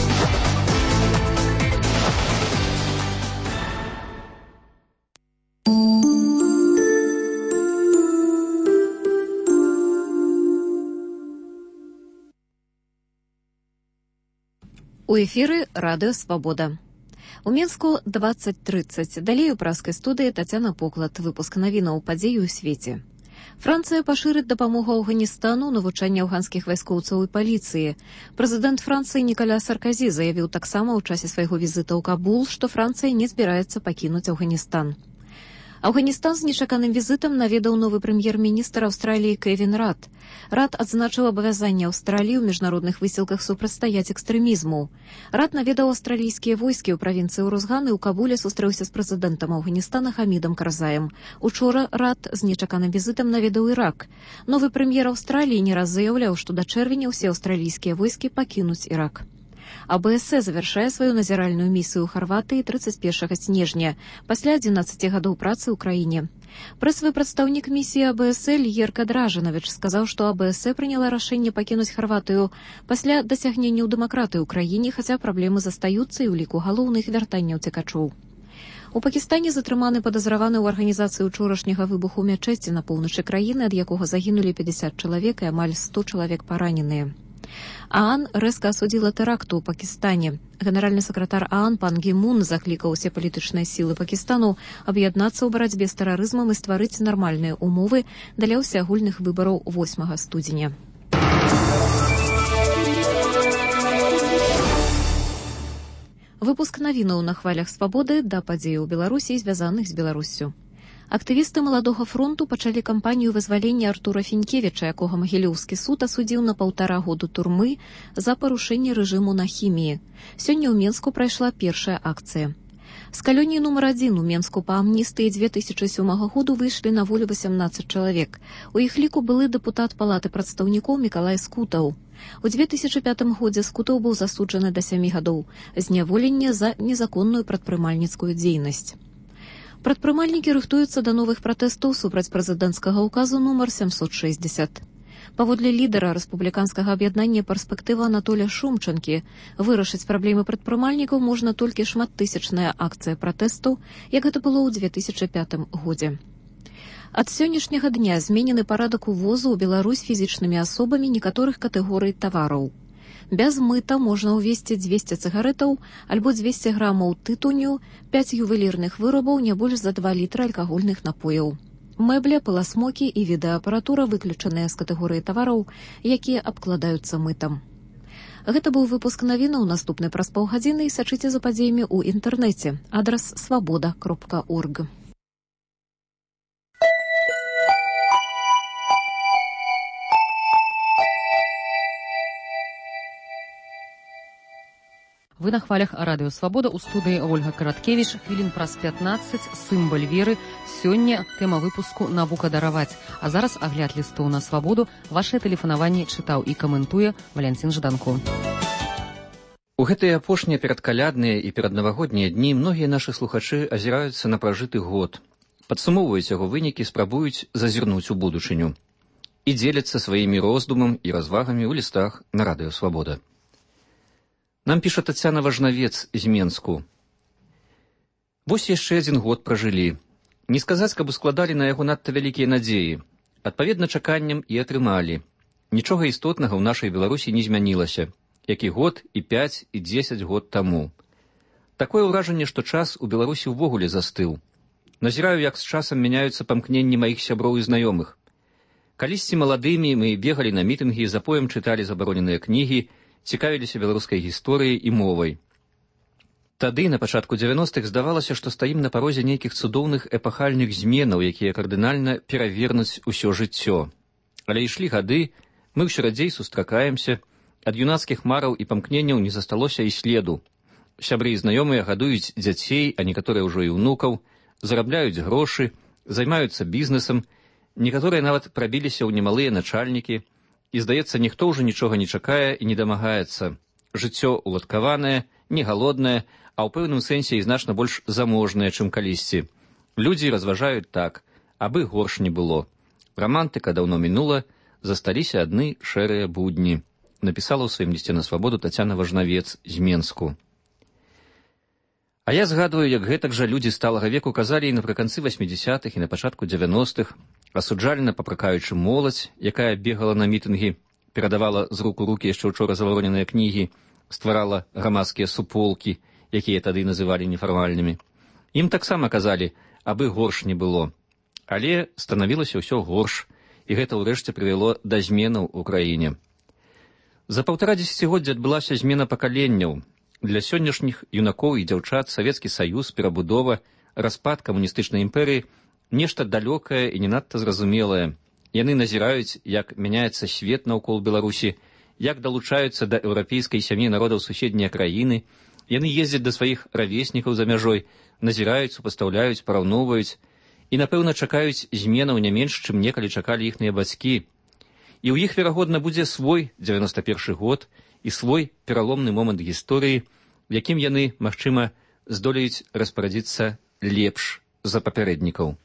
У эфіры радыё «Свабода». У Мінску двадцать тридцать. Далей у праскай студыі Тацяна Поклад. Выпуск навінаў падзей у свеце. Францыя пашырыць дапамогу Афганістану ў навучанні афганскіх вайскоўцаў і паліцыі. Прэзідэнт Францыі Нікаля Сарказі заявіў таксама ў часе свайго візіта ў Кабул, што Францыя не збіраецца пакінуць Афганістан. Афганістан з нечаканым візітам наведаў новы прэм'ер-міністр Аўстраліі Кевін Рад. Рад адзначыў абавязанне Аўстраліі ў міжнародных высілках супрацьстаяць экстрэмізму. Рад наведаў аўстралійскія войскі ў правінцыі Урузган і ў Кабуле сустрэўся з прэзідэнтам Афганістана Хамідам Карзаем. Учора Рад з нечаканым візітам наведаў Ірак. Новы прэм'ер Аўстраліі не раз заяўляў, што да чэрвеня ўсе аўстралійскія войскі пакінуць Ірак. АБС завяршае сваю назіральную місію ў Харватыі тридцать первого снежня, пасля адзінаццаці гадоў працы ў краіне. Прэсавы прадстаўнік місіі АБС Льерка Дражанович сказаў, што АБС прыняла рашэнне пакінуць Харватыю пасля дасягненняў дэмакратыі ў краіне, хаця праблемы застаюцца і ў ліку галоўных вяртання ўцекачоў. У Пакістане затрыманы падазраваны ў арганізацыі учорашняга выбуху ў мячэці на поўначы краіны, ад якога загінулі пятьдесят чалавек і амаль сто чалавек параненыя. ААН рэзка асудзіла тэракту ў Пакістане. Генеральны сакратар ААН пан Гі Мун заклікаў усе палітычныя сілы Пакістану аб'яднацца ў барацьбе з тэрарызмам і стварыць нармальныя умовы для ўсеагульных выбараў восьмага студзеня. Выпуск навінаў на хвалях свабоды да падзеяў у Беларусі, звязаных з Беларуссю. Актывісты маладога фронту пачалі кампанію вызвалення Артура Фінкевіча, якога Магілёўскі суд асудзіў на паўтара году турмы за парушэнне рэжыму на хіміі. Сёння ў Менску прайшла першая акцыя. З калоніі нумар адзін у Менску па амністыі две тысячи сёмага году выйшлі на волю восемнадцать чалавек. У іх ліку былы дэпутат палаты прадстаўнікоў Мікалай Скутаў. У две тысячи пятым годзе Скутаў быў засуджаны да сямі гадоў зняволення за незаконную прадпрымальніцкую дзейнасць. Прадпрымальнікі рыхтуюцца да новых пратэстаў супраць прэзідэнцкага ўказу нумар семьсот шестьдесят. Паводле лідара рэспубліканскага аб'яднання «Перспектыва» Анатоля Шумчанкі, вырашыць праблемы прадпрымальнікаў можна толькі шматтысячная акцыя пратэсту, як гэта было ў две тысячи пятым годзе. Ад сённяшняга дня зменены парадак увозу ў Беларусь фізічнымі асобамі некаторых катэгорый тавараў. Без мыта можна ўвезці двести цыгарэтаў альбо двести граммаў тытуню, пять ювелірных вырабаў, не больш за два літра алкагольных напояў. Мэбля, паласмокі і відэаапаратура выключаныя з катэгорыі тавараў, якія абкладаюцца мытам. Гэта быў выпуск навінаў, наступны праз паўгадзіны, і сачыце за падзеямі ў інтэрнэце. Адрас свабода кропка орг. Вы на хвалях радыё «Свабода», у студыі Ольга Караткевіч. Хвілін праз пятнаццаць, сімвал веры. Сёння тэма выпуску «Навука дараваць». А зараз агляд лістоў на свабоду. Вашае тэлефанаванне чытаў і каментуе Валянцін Жданко. У гэтыя апошнія перадкалядныя і пераднавагоднія дні многія нашы слухачы азіраюцца на пражыты год, падсумоўваюць яго вынікі, спрабуюць зазірнуць у будучыню і дзеляцца сваімі роздумам і развагамі ў лістах на радыё «Свабода». Нам піша Тацяна Важнавец з Менску. Вось яшчэ адзін год пражылі. Не сказаць, каб ускладалі на яго надта вялікія надзеі. Адпаведна чаканням і атрымалі. Нічога істотнага ў нашай Беларусі не змянілася, як і год, і пяць, і дзесяць год таму. Такое ўражанне, што час у Беларусі ўвогуле застыў. Назіраю, як з часам мяняюцца памкненні маіх сяброў і знаёмых. Калісьці маладымі мы бегалі на мітынгі, запоем чыталі забароненыя кнігі, цікавіліся беларускай гісторыяй і мовай. Тады, на пачатку дзевяностых, здавалася, што стаім на парозе нейкіх цудоўных эпахальных зменаў, якія кардынальна перавернуць усё жыццё. Але ішлі гады, мы ўсё радзей сустракаемся, ад юнацкіх мараў і памкненняў не засталося і следу. Сябры і знаёмыя гадуюць дзяцей, а некаторыя ўжо і ўнукаў, зарабляюць грошы, займаюцца бізнесам, некаторыя нават прабіліся ў немалыя начальнікі, і, здаецца, ніхто ўжо нічога не чакае і не дамагаецца. Жыццё уладкаванае, не галоднае, а ў пэўным сэнсе і значна больш заможнае, чым калісьці. Людзі разважаюць так, абы горш не было. Рамантыка даўно мінула, засталіся адны шэрыя будні, напісала ў сваім лісце на свабоду Тацяна Важнавец з Менску. А я згадваю, як гэтак жа людзі сталага веку казалі і напрыканцы васьмідзясятых і на пачатку дзевяностых, асуджальна папракаючы моладзь, якая бегала на мітынгі, перадавала з рук у рукі яшчэ ўчора завароненыя кнігі, стварала грамадскія суполкі, якія тады называлі нефармальнымі. Ім таксама казалі, абы горш не было. Але станавілася ўсё горш, і гэта ўрэшце прывяло да зменаў у краіне. За паўтара дзесяцігоддзя адбылася змена пакаленняў. Для сённяшніх юнакоў і дзяўчат Савецкі Саюз, перабудова, распад камуністычнай імперыі нешта далёкае і не надта зразумелае. Яны назіраюць, як мяняецца свет наўкол Беларусі, як далучаюцца да еўрапейскай сям'і народаў суседнія краіны. Яны ездзяць да сваіх равеснікаў за мяжой, назіраюць, супастаўляюць, параўноўваюць і, напэўна, чакаюць зменаў не менш, чым некалі чакалі іхныя бацькі. І ў іх, верагодна, будзе свой дзевяноста першы год і свой пераломны момант гісторыі, якім яны, магчыма, здолеюць распарадзіцца лепш за папярэднікаў.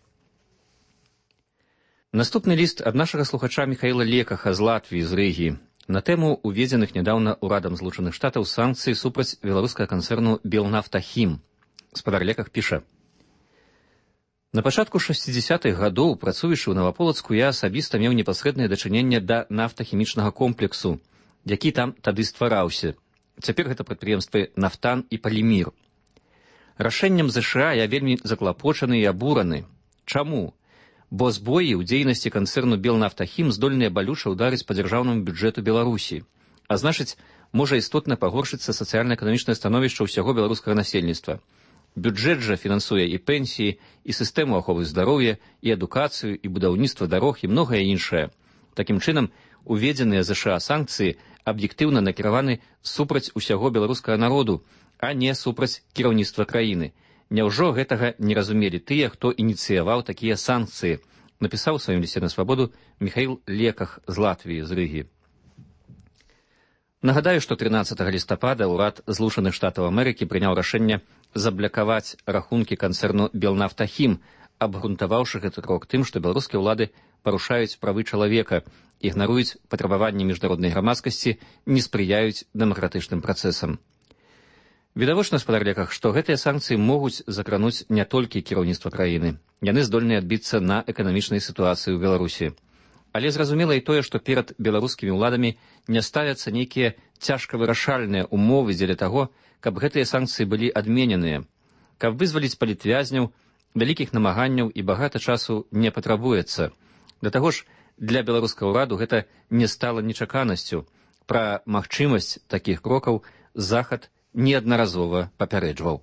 Наступны ліст ад нашага слухача Міхаіла Лекаха з Латвіі, з Рыгі, на тэму уведзеных нядаўна ўрадам Злучаных Штатаў санкцый супраць беларускага канцэрну «Белнафтахім». Спадар Леках піша: На пачатку шэсцідзясятых гадоў, працуючы ў Наваполацку, я асабіста меў непасрэднае дачыненне да нафтахімічнага комплексу, які там тады ствараўся. Цяпер гэта прадпрыемствы «Нафтан» і «Палімір». Рашэннем ЗША я вельмі заклапочаны і абураны. Чаму? Бо збоі ў дзейнасці канцэрну «Белнафтахім» здольныя балюча ўдарыць па дзяржаўнаму бюджэту Беларусі, а значыць, можа істотна пагоршыцца сацыяльна-эканамічнае становішча ўсяго беларускага насельніцтва. Бюджэт жа фінансуе і пенсіі, і сістэму аховы здароўя, і адукацыю, і будаўніцтва дарог, і многае іншае. Такім чынам, уведзеныя ЗША санкцыі аб'ектыўна накіраваны супраць усяго беларускага народу, а не супраць кіраўніцтва краіны. Няўжо гэтага не разумелі тыя, хто ініцыяваў такія санкцыі, напісаў у сваім лісце на свабоду Міхаіл Леках з Латвіі, з Рыгі. Нагадаю, што трынаццатага лістапада ўрад Злучаных Штатаў Амерыкі прыняў рашэнне заблакаваць рахункі канцэрну «Белнафтахім», абгрунтаваўшы гэты крок тым, што беларускія ўлады парушаюць правы чалавека, ігнаруюць патрабаванні міжнароднай грамадскасці, не спрыяюць дэмакратычным працэсам. Відавочна, спадар Леках, што гэтыя санкцыі могуць закрануць не толькі кіраўніцтва краіны. Яны здольныя адбіцца на эканамічнай сітуацыі ў Беларусі. Але зразумела і тое, што перад беларускімі ўладамі не ставяцца нейкія цяжка вырашальныя умовы дзеля таго, каб гэтыя санкцыі былі адмененыя. Каб вызваліць палітвязняў, вялікіх намаганняў і багата часу не патрабуецца. Да таго ж, для беларускага ўраду гэта не стала нечаканасцю. Пра магчымасць такіх крокаў Захад неаднаразова папярэджваў.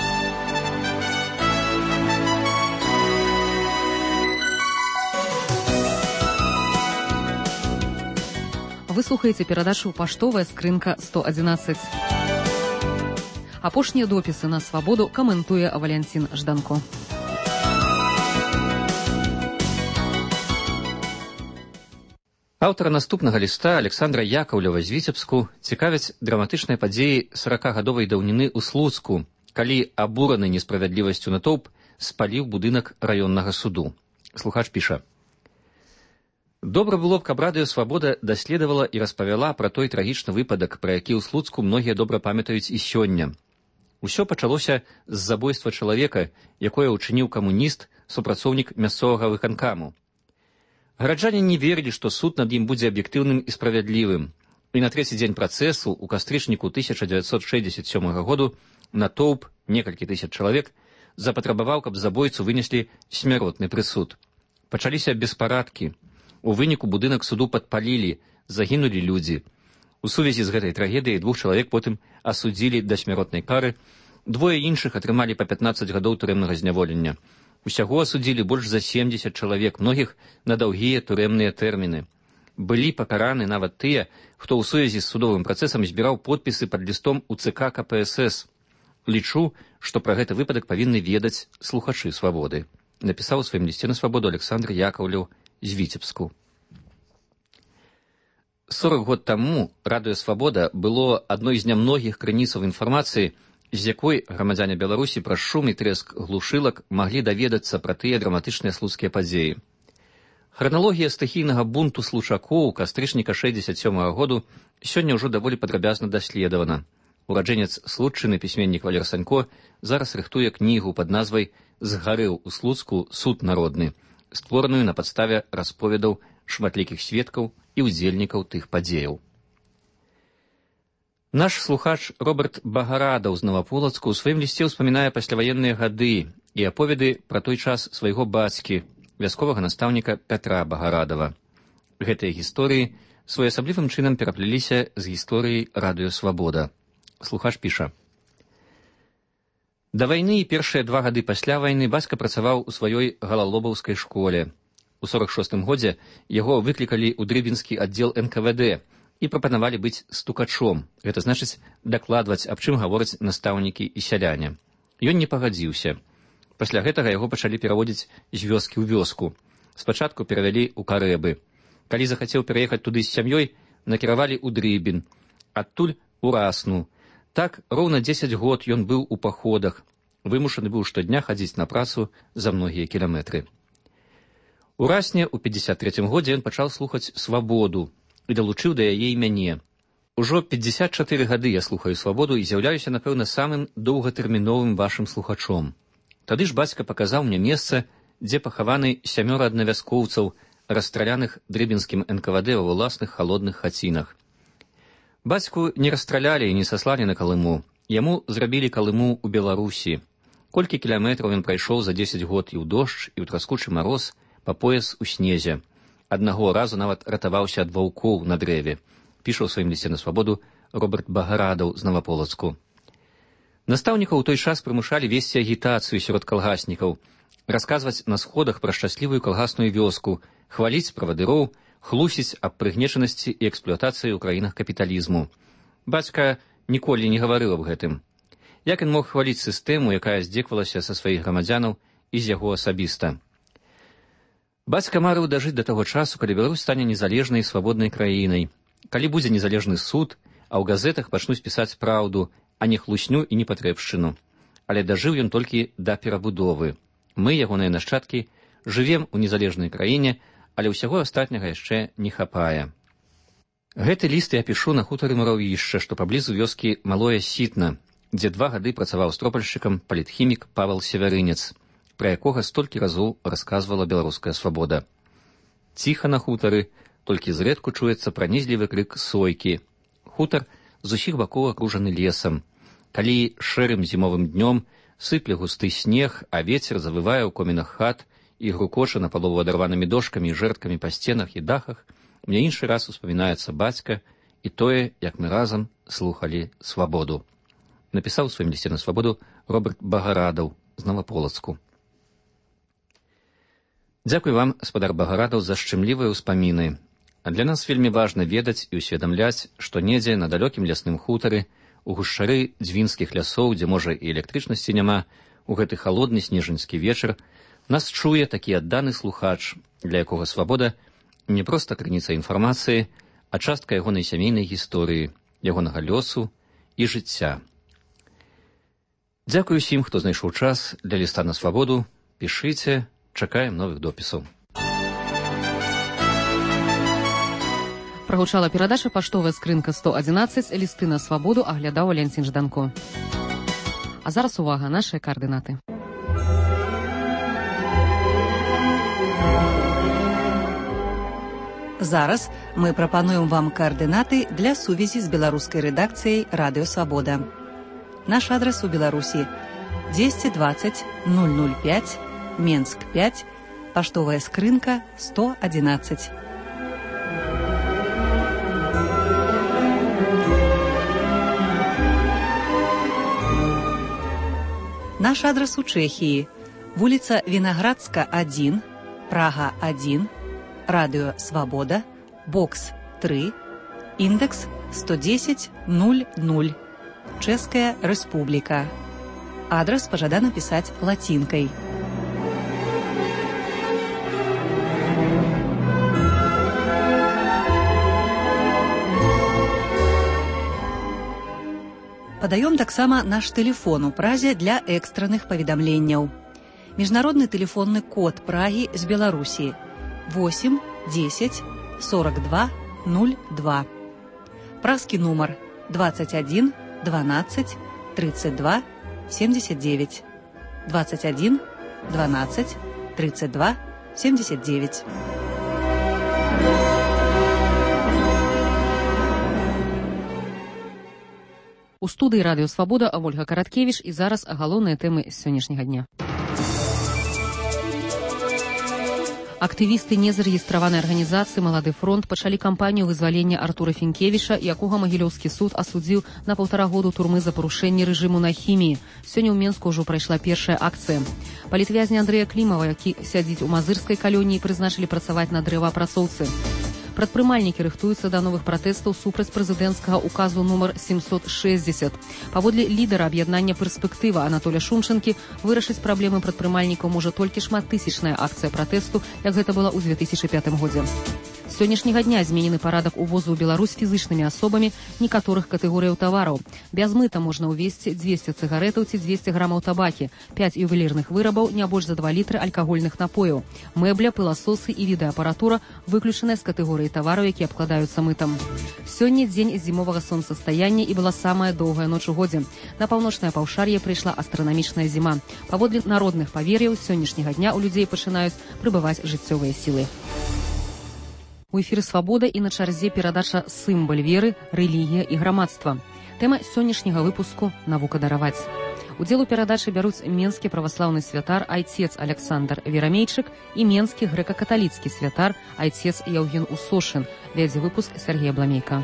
Вы слухаеце перадачу «Паштовая скрынка сто адзінаццаць». Апошнія допісы на свабоду каментуе Валянцін Жданко. Аўтара наступнага ліста Александра Яковлева з Віцебску цікавяць драматычныя падзеі саракагадовай даўніны ў Слуцку, калі абураны несправядлівасцю натоўп спаліў будынак раённага суду. Слухач піша: Добра было б, каб радыё «Свабода» даследавала і распавяла пра той трагічны выпадак, пра які ў Слуцку многія добра памятаюць і сёння. Усё пачалося з забойства чалавека, якое ўчыніў камуніст, супрацоўнік мясцовага выканкаму. Гараджане не верылі, што суд над ім будзе аб'ектыўным і справядлівым. І на трэці дзень працэсу, у кастрычніку тысяча дзевяцьсот шэсцьдзесят сёмага году, натоўп, некалькі тысяч чалавек, запатрабаваў, каб забойцу вынеслі смяротны прысуд. Пачаліся беспарадкі. У выніку будынак суду падпалілі, загінулі людзі. У сувязі з гэтай трагедыяй двух чалавек потым асудзілі да смяротнай кары, двое іншых атрымалі па пятнаццаць гадоў турэмнага зняволення. Усяго асудзілі больш за семдзесят чалавек, многіх на даўгія турэмныя тэрміны. Былі пакараны нават тыя, хто ў сувязі з судовым працэсам збіраў подпісы пад лістом у ЦК КПСС. Лічу, што пра гэты выпадак павінны ведаць слухачы свабоды, напісаў у сваім лісце на свабоду Александр Яковлеў з Віцебску. сорок год таму радыё «Свабода» было адной з нямногіх крыніцаў інфармацыі, з якой грамадзяне Беларусі праз шум і трэск глушылак маглі даведацца пра тыя драматычныя слуцкія падзеі. Храналогія стыхійнага бунту случакоў кастрычніка шэсцьдзесят сёмага году сёння ўжо даволі падрабязна даследавана. Ураджэнец Слуцчыны, пісьменнік Валер Санько, зараз рыхтуе кнігу пад назвай «Згарэў у Слуцку суд народны», створаную на падставе расповедаў шматлікіх сведкаў і ўдзельнікаў тых падзеяў. Наш слухач Роберт Багарадаў з Новаполацку ў сваім лісце ўспамінае пасляваенныя гады і аповеды пра той час свайго бацькі, вясковага настаўніка Пятра Багарадава. Гэтыя гісторыі своеасаблівым чынам перапляліся з гісторыяй радыё «Свабода». Слухач піша. Да вайны і першыя два гады пасля вайны бацька працаваў у сваёй галалобаўскай школе. У сорок шостым годзе яго выклікалі ў дрыбінскі аддзел эн ка вэ дэ і прапанавалі быць стукачом, гэта значыць дакладваць, аб чым гавораць настаўнікі і сяляне. Ён не пагадзіўся. Пасля гэтага яго пачалі пераводзіць з вёскі ў вёску. Спачатку перавялі ў Карэбы. Калі захацеў пераехаць туды з сям'ёй, накіравалі ў Дрыбін, адтуль у Расну. Так роўна дзесяць год ён быў у паходах, вымушаны быў штодня хадзіць на працу за многія кіламетры. У Расне ў пятьдесят третьем годзе ён пачаў слухаць «Свабоду» і далучыў да яе і мяне. Ужо пятьдесят чатыры гады я слухаю «Свабоду» і з'яўляюся, напэўна, самым доўгатэрміновым вашым слухачом. Тады ж бацька паказаў мне месца, дзе пахаваны сямёра аднавяскоўцаў, расстраляных дрыбінскім эн ка вэ дэ ва ўласных халодных хацінах. Бацьку не расстралялі і не саслалі на Калыму. Яму зрабілі Калыму ў Беларусі. Колькі кіламетраў ён прайшоў за дзесяць год і ў дождж, і ў траскучы мароз, па пояс у снезе. Аднаго разу нават ратаваўся ад ваўкоў на дрэве, піша ў сваім лісце на «Свабоду» Роберт Багарадаў з Новаполацку. Настаўнікаў у той час прымушалі весці агітацыю сярод калгаснікаў, расказваць на сходах пра шчаслівую калгасную вёску, хваліць правадыроў, хлусіць аб прыгнечанасці і эксплуатацыі ў краінах капіталізму. Бацька ніколі не гаварыў аб гэтым. Як ён мог хваліць сістэму, якая здзеквалася са сваіх грамадзянаў і з яго асабіста? Бацька марыў дажыць да таго часу, калі Беларусь стане незалежнай і свабоднай краінай, калі будзе незалежны суд, а ў газетах пачнуць пісаць праўду, а не хлусню і непатрэбшчыну. Але дажыў ён толькі да перабудовы. Мы, ягоныя нашчадкі, жывем у незалежнай краіне, але ўсяго астатняга яшчэ не хапае. Гэты ліст я пішу на хутары Муравішча, што паблізу вёскі Малое Сітна, дзе два гады працаваў стропальшчыкам палітхімік Павел Севярынец, пра якога столькі разоў расказвала «Беларуская свабода». Ціха на хутары, толькі зрэдку чуецца пранізлівы крык сойкі. Хутар з усіх бакоў акружаны лесам. Калі шэрым зімовым днём сыпле густы снег, а вецер завывае ў комінах хат і грукоча напалову адарванымі дошкамі і жэрткамі па сценах і дахах, мне іншы раз успамінаецца бацька і тое, як мы разам слухалі «Свабоду». Напісаў у сваім лісце на «Свабоду» Роберт Багарадаў з Новаполацку. Дзякуй вам, спадар Багарадаў, за шчымлівыя ўспаміны. А для нас вельмі важна ведаць і ўсведамляць, што недзе на далёкім лясным хутары, у гушчары дзвінскіх лясоў, дзе, можа, і электрычнасці няма, у гэты халодны снежаньскі вечар нас чуе такі адданы слухач, для якога свабода не проста крыніца інфармацыі, а частка ягонай сямейнай гісторыі, ягонага лёсу і жыцця. Дзякуй усім, хто знайшоў час для ліста на «Свабоду». Пішыце, чакаем новых допісаў. Прагучала перадача «Паштовая скрынка сто адзінаццаць», лісты на «Свабоду» аглядаў Валянцін Жданко. А зараз увага, нашыя каардынаты. Зараз мы прапануем вам координаты для сувязі з беларускай рэдакцыяй «Радыё Свабода». Наш адрес у Беларусі двести двадцать ноль ноль пять, Менск пять, паштовая скрынка сто одиннадцать. Наш адрес у Чэхіі: вуліца Вінаградска один, Прага один, Радыё Свабода, бокс три, індекс сто десять ноль ноль, Чэшская Рэспубліка. Адрас пажадана пісаць лацінкай. Падаём таксама наш тэлефон у Празе для экстранных паведамленняў. Міжнародны тэлефонны код Прагі з Беларусі восемь десять сорок два ноль два. Празкі нумар двадцать один двенадцать тридцать два семьдесят девять. двадцать один двенадцать тридцать два семьдесят девять. У студыі радыё Свабода Ольга Караткевіч і зараз галоўныя тэмы сённяшняга дня. Актывісты незарэгістраванай арганізацыі «Малады фронт» пачалі кампанію вызвалення Артура Фінкевіча, якога Магілёўскі суд асудзіў на паўтара году турмы за парушэнне рэжыму на хіміі. Сёння ў Менску ўжо прайшла першая акцыя. Палітвязня Андрэя Клімава, які сядзіць у мазырскай калоніі, прызначылі працаваць на дрэваапрацоўцы. Прадпрымальнікі рыхтуюцца да новых пратэстаў супраць прэзідэнцкага указу нумар семьсот шестьдесят. Паводле лідара аб'яднання «Перспектыва» Анатоля Шумчынкі, вырашыць праблемы прадпрымальнікаў можа толькі шматтысячная акцыя пратэсту, як гэта была ў две тысячи пятым годзе. З сённяшняга дня зменены парадак увозу ў Беларусь фізычнымі асобамі некаторых катэгорыяў тавараў. Без мыта можна ўвезці дзвесце цыгарэтаў ці дзвесце грамаў табакі, пяць ювелірных вырабаў, не больш за два літры алкагольных напояў. Мэбля, пыласосы і відэаапаратура выключаныя з катэгорыі тавараў, якія абкладаюцца мытам. Сёння дзень зімовага сонцастаяння і была самая доўгая ноч у годзе. На паўночнае паўшар'е прыйшла астранамічная зіма. Паводле народных павер'яў, з сённяшняга дня ў людзей пачынаюць прыбываць жыццёвыя сілы. У эфіры «Свабода» і на чарзе перадача «Сымбаль веры, рэлігія і грамадства». Тэма сённяшняга выпуску «Навука дараваць». Удзел у перадачы бяруць менскі праваслаўны святар айцец Александр Верамейчык і менскі грэка-каталіцкі святар айцец Яўген Усошын. Вядзе выпуск Сергей Бламейка.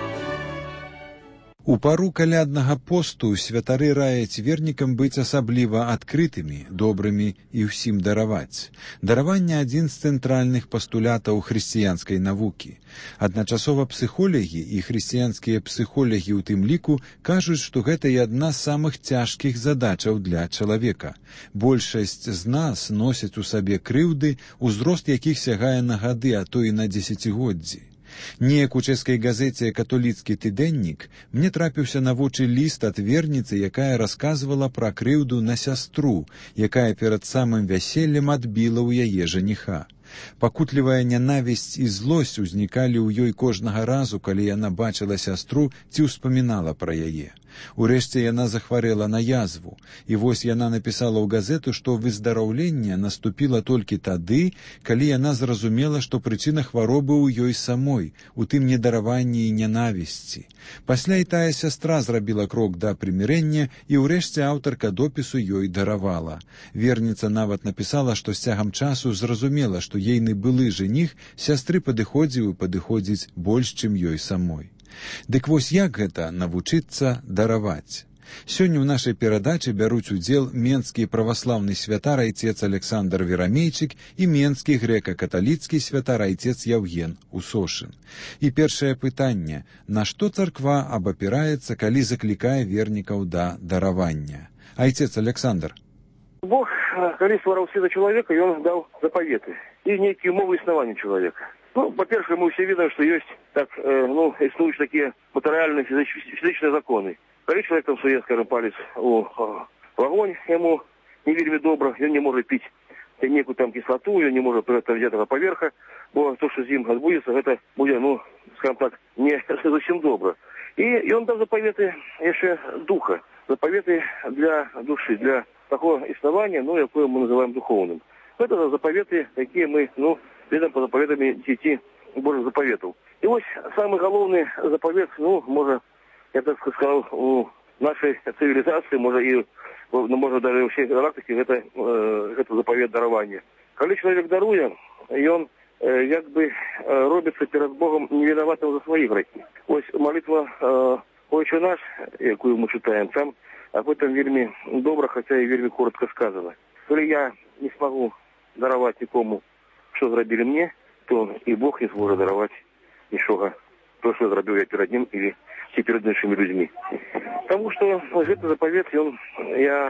У пару каляднага посту святары раяць вернікам быць асабліва адкрытымі, добрымі і ўсім дараваць. Дараванне адзін з цэнтральных пастулятаў хрысціянскай навукі. Адначасова псіхолагі і хрысціянскія псіхолагі ў тым ліку кажуць, што гэта і адна з самых цяжкіх задачаў для чалавека. Большасць з нас носяць у сабе крыўды, узрост якіх сягае на гады, а то і на дзесяцігоддзі. Неяк у чэшскай газеце «Католіцкі тыдэннік» мне трапіўся на вочы ліст ад верніцы, якая расказвала пра крыўду на сястру, якая перад самым вяселлем адбіла ў яе жаніха. Пакутлівая нянавісць і злосць узнікалі ў ёй кожнага разу, калі яна бачыла сястру ці ўспамінала пра яе. Урэшце яна захварэла на язву, і вось яна напісала ў газету, што выздараўленне наступіла толькі тады, калі яна зразумела, што прычына хваробы ў ёй самой, у тым недараванні і нянавісці. Пасля і тая сястра зрабіла крок да прымірэння, і ўрэшце аўтарка допісу ёй даравала. Верніца нават напісала, што з цягам часу зразумела, што ейны былы жаніх сястры падыходзіў і падыходзіць больш, чым ёй самой. Дык вось як гэта навучыцца дараваць? Сёння ў нашай перадачы бяруць удзел менскі праваслаўны святар айцец Александр Верамейчык і менскі грэка-каталіцкі святар айцец Яўген Усошын. І першае пытанне: на што царква абапіраецца, калі заклікае вернікаў да даравання? Айцец Александр. Бог, калі ствараў свет чалавека, ён даў запаветы і нейкія умовы існавання чалавека. Ну, по-перше, мы все видим, что есть так, э, ну, існуюць такие матэрыяльныя фізычныя законы. Калі человек там суе, скажем, палец у в огонь, ему не вельмі добра, ён не может пить некую там кислоту, ён не может взять этого поверха, бо то, что з ім адбудзецца, гэта будзе, ну, скажем так, не зусім добра. И он дал заповеты яшчэ духа, заповеты для души, для такого існавання, ну, якое мы называем духовным. Это заповеты, такие мы, ну, следом по заповедам десяти Божьих заповедов. И вот самый главный заповед, ну, можно, я так сказал, у нашей цивилизации, может, и, ну, может, даже у всей галактики, это, э, это заповед дарования. Когда человек дарует, и он, э, как бы, э, робится перед Богом невиноватым за свои грехи. Вот молитва э, «Отче наш», якую мы читаем, там об этом вельми добро, хотя и вельми коротко сказано. Если я не смогу даровать никому, что зрабілі мне, то і Бог не зможа дараваць нічога, то, што зрабіў я перад ним или ці перад іншымі людзьмі. Таму што гэты запавет, ён, я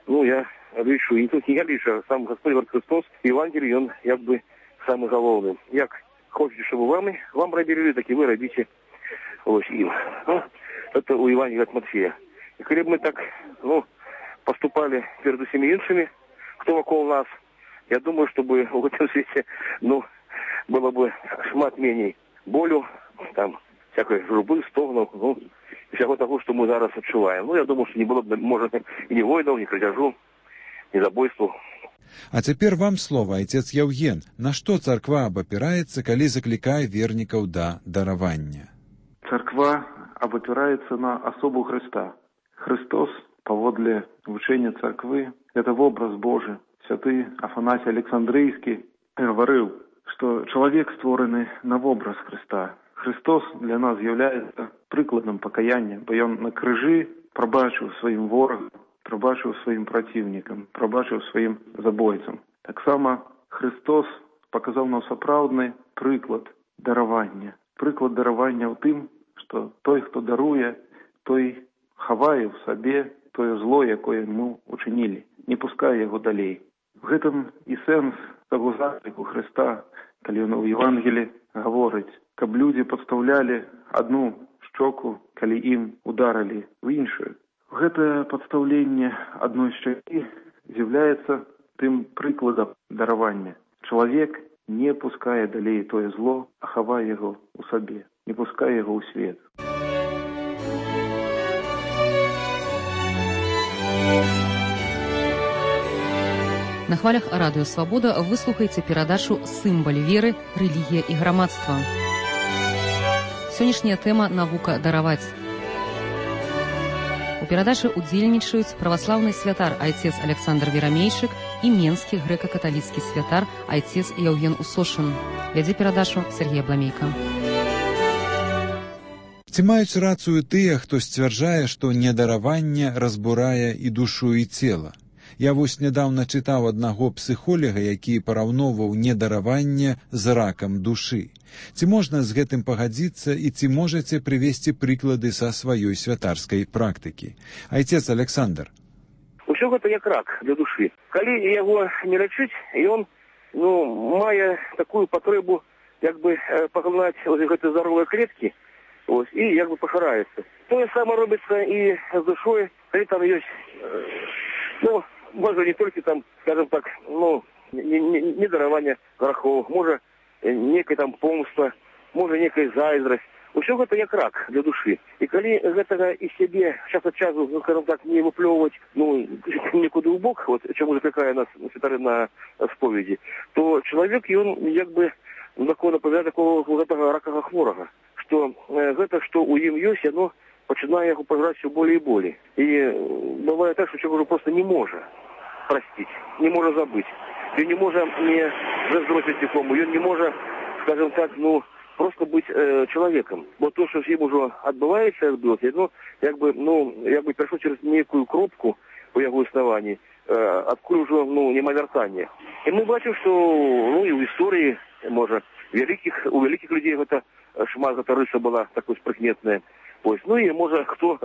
ну, я лічу, і не тільки я лічу, а сам Господь Христос, Євангелій, він, як би, самый головный. Як хочете, чтобы вам, вам робили, так и вы робите ось им. Ну, это у Евангелия от Матфея. И когда бы мы так, ну, поступали перед всеми иншими, кто около нас, я думаю, чтобы в этом свете, ну, было бы шмат менее болю, там, всякой журбы, стогнов, ну, всего того, что мы зараз отчуваем. Ну, я думаю, что не было бы, может, и ни войнов, ни крадежу, ни забойству. А цяпер вам слова, айцец Яўген. На што царква абапіраецца, калі заклікае вернікаў да даравання? Царква абапіраецца на асобу Христа. Христос, паводле вучэння царквы, это вобраз Божий. Святы Афанасій Александрийскі гаварыў, што чалавек створаны на вобраз Христа. Христос для нас з'яўляецца прыкладам пакаяння, бо ён на крыжы прабачыў сваім ворагам, прабачыў сваім праціўнікам, прабачыў сваім забойцам. Таксама Христос паказаў нам сапраўдны прыклад даравання. Прыклад даравання ў тым, што той, хто даруе, той хавае ў сабе тое зло, якое мы учынілі, не пускае яго далей. В гэтым і сэнс таго закліку Христа, калі ён у Евангелі гаворыць, каб людзі падстаўлялі адну шчоку, калі ім ударылі в іншую. Гэтае падстаўленне адной шчакі з'яўляецца тым прыкладам даравання. Чалавек не пускае далей тое зло, а хавае яго ў сабе, не пускае яго ў свет. На хвалях радыё «Свабода» выслухаеце перадачу «Сымбаль веры, рэлігія і грамадства». Сённяшняя тэма «Навука дараваць». У перадачы удзельнічаюць праваслаўны святар айцец Александр Верамейчык і менскі грэка-каталіцкі святар айцец Яўген Усошын. Вядзе перадачу Сергей Абламейка. Ці маюць рацыю тыя, хто сцвярджае, што недараванне разбурае і душу, і цела? Я вось нядаўна чытаў аднаго псіхолага, які параўноўваў недараванне з ракам душы. Ці можна з гэтым пагадзіцца і ці можаце прывесці прыклады са сваёй святарскай практыкі? Айцец Александр. Усё гэта як рак для душы. Калі яго не лячыць, ён, ну, мае такую патрэбу, як бы паглынаць гэты здаровыя клеткі, ось, і як бы пашыраецца. Тое сама робіцца і з душой, калі там ёсць, ну, можа не толькі там, скажем так, ну, недараванне грахоў, можа некая там помста, можа некая зайздрасць. Усё гэта як рак для душы. І калі гэтага і сябе час ад часу, ну, скажем так, не выплёўваць, ну, нікуды ў бок, вот, чаму заклікае нас святары на споведзі, то чалавек, ён як бы законна павядае такого гэтага ракага хворага, што гэта, што ў ім ёсць, яно пачынае яго пажраць все болей і болей. І бывае так, што чалавек просто не можа простить, не можа забыць. Ён не можа не заздросціць нікому, ён не можа, скажем так, ну, просто быць э, чалавекам. Бо то, што з ім ужо адбываецца, адбылося, ну, як бы, ну, як бы перайшло через некую кропку у яго існаванні, э, адкуль ужо, ну, няма вяртання. І мы бачым, што, ну, і ў гісторыі, можа, вялікіх, у вялікіх людзей гэта шмат гэта рыса была такой спрыкметная. Ось, ну і можа хто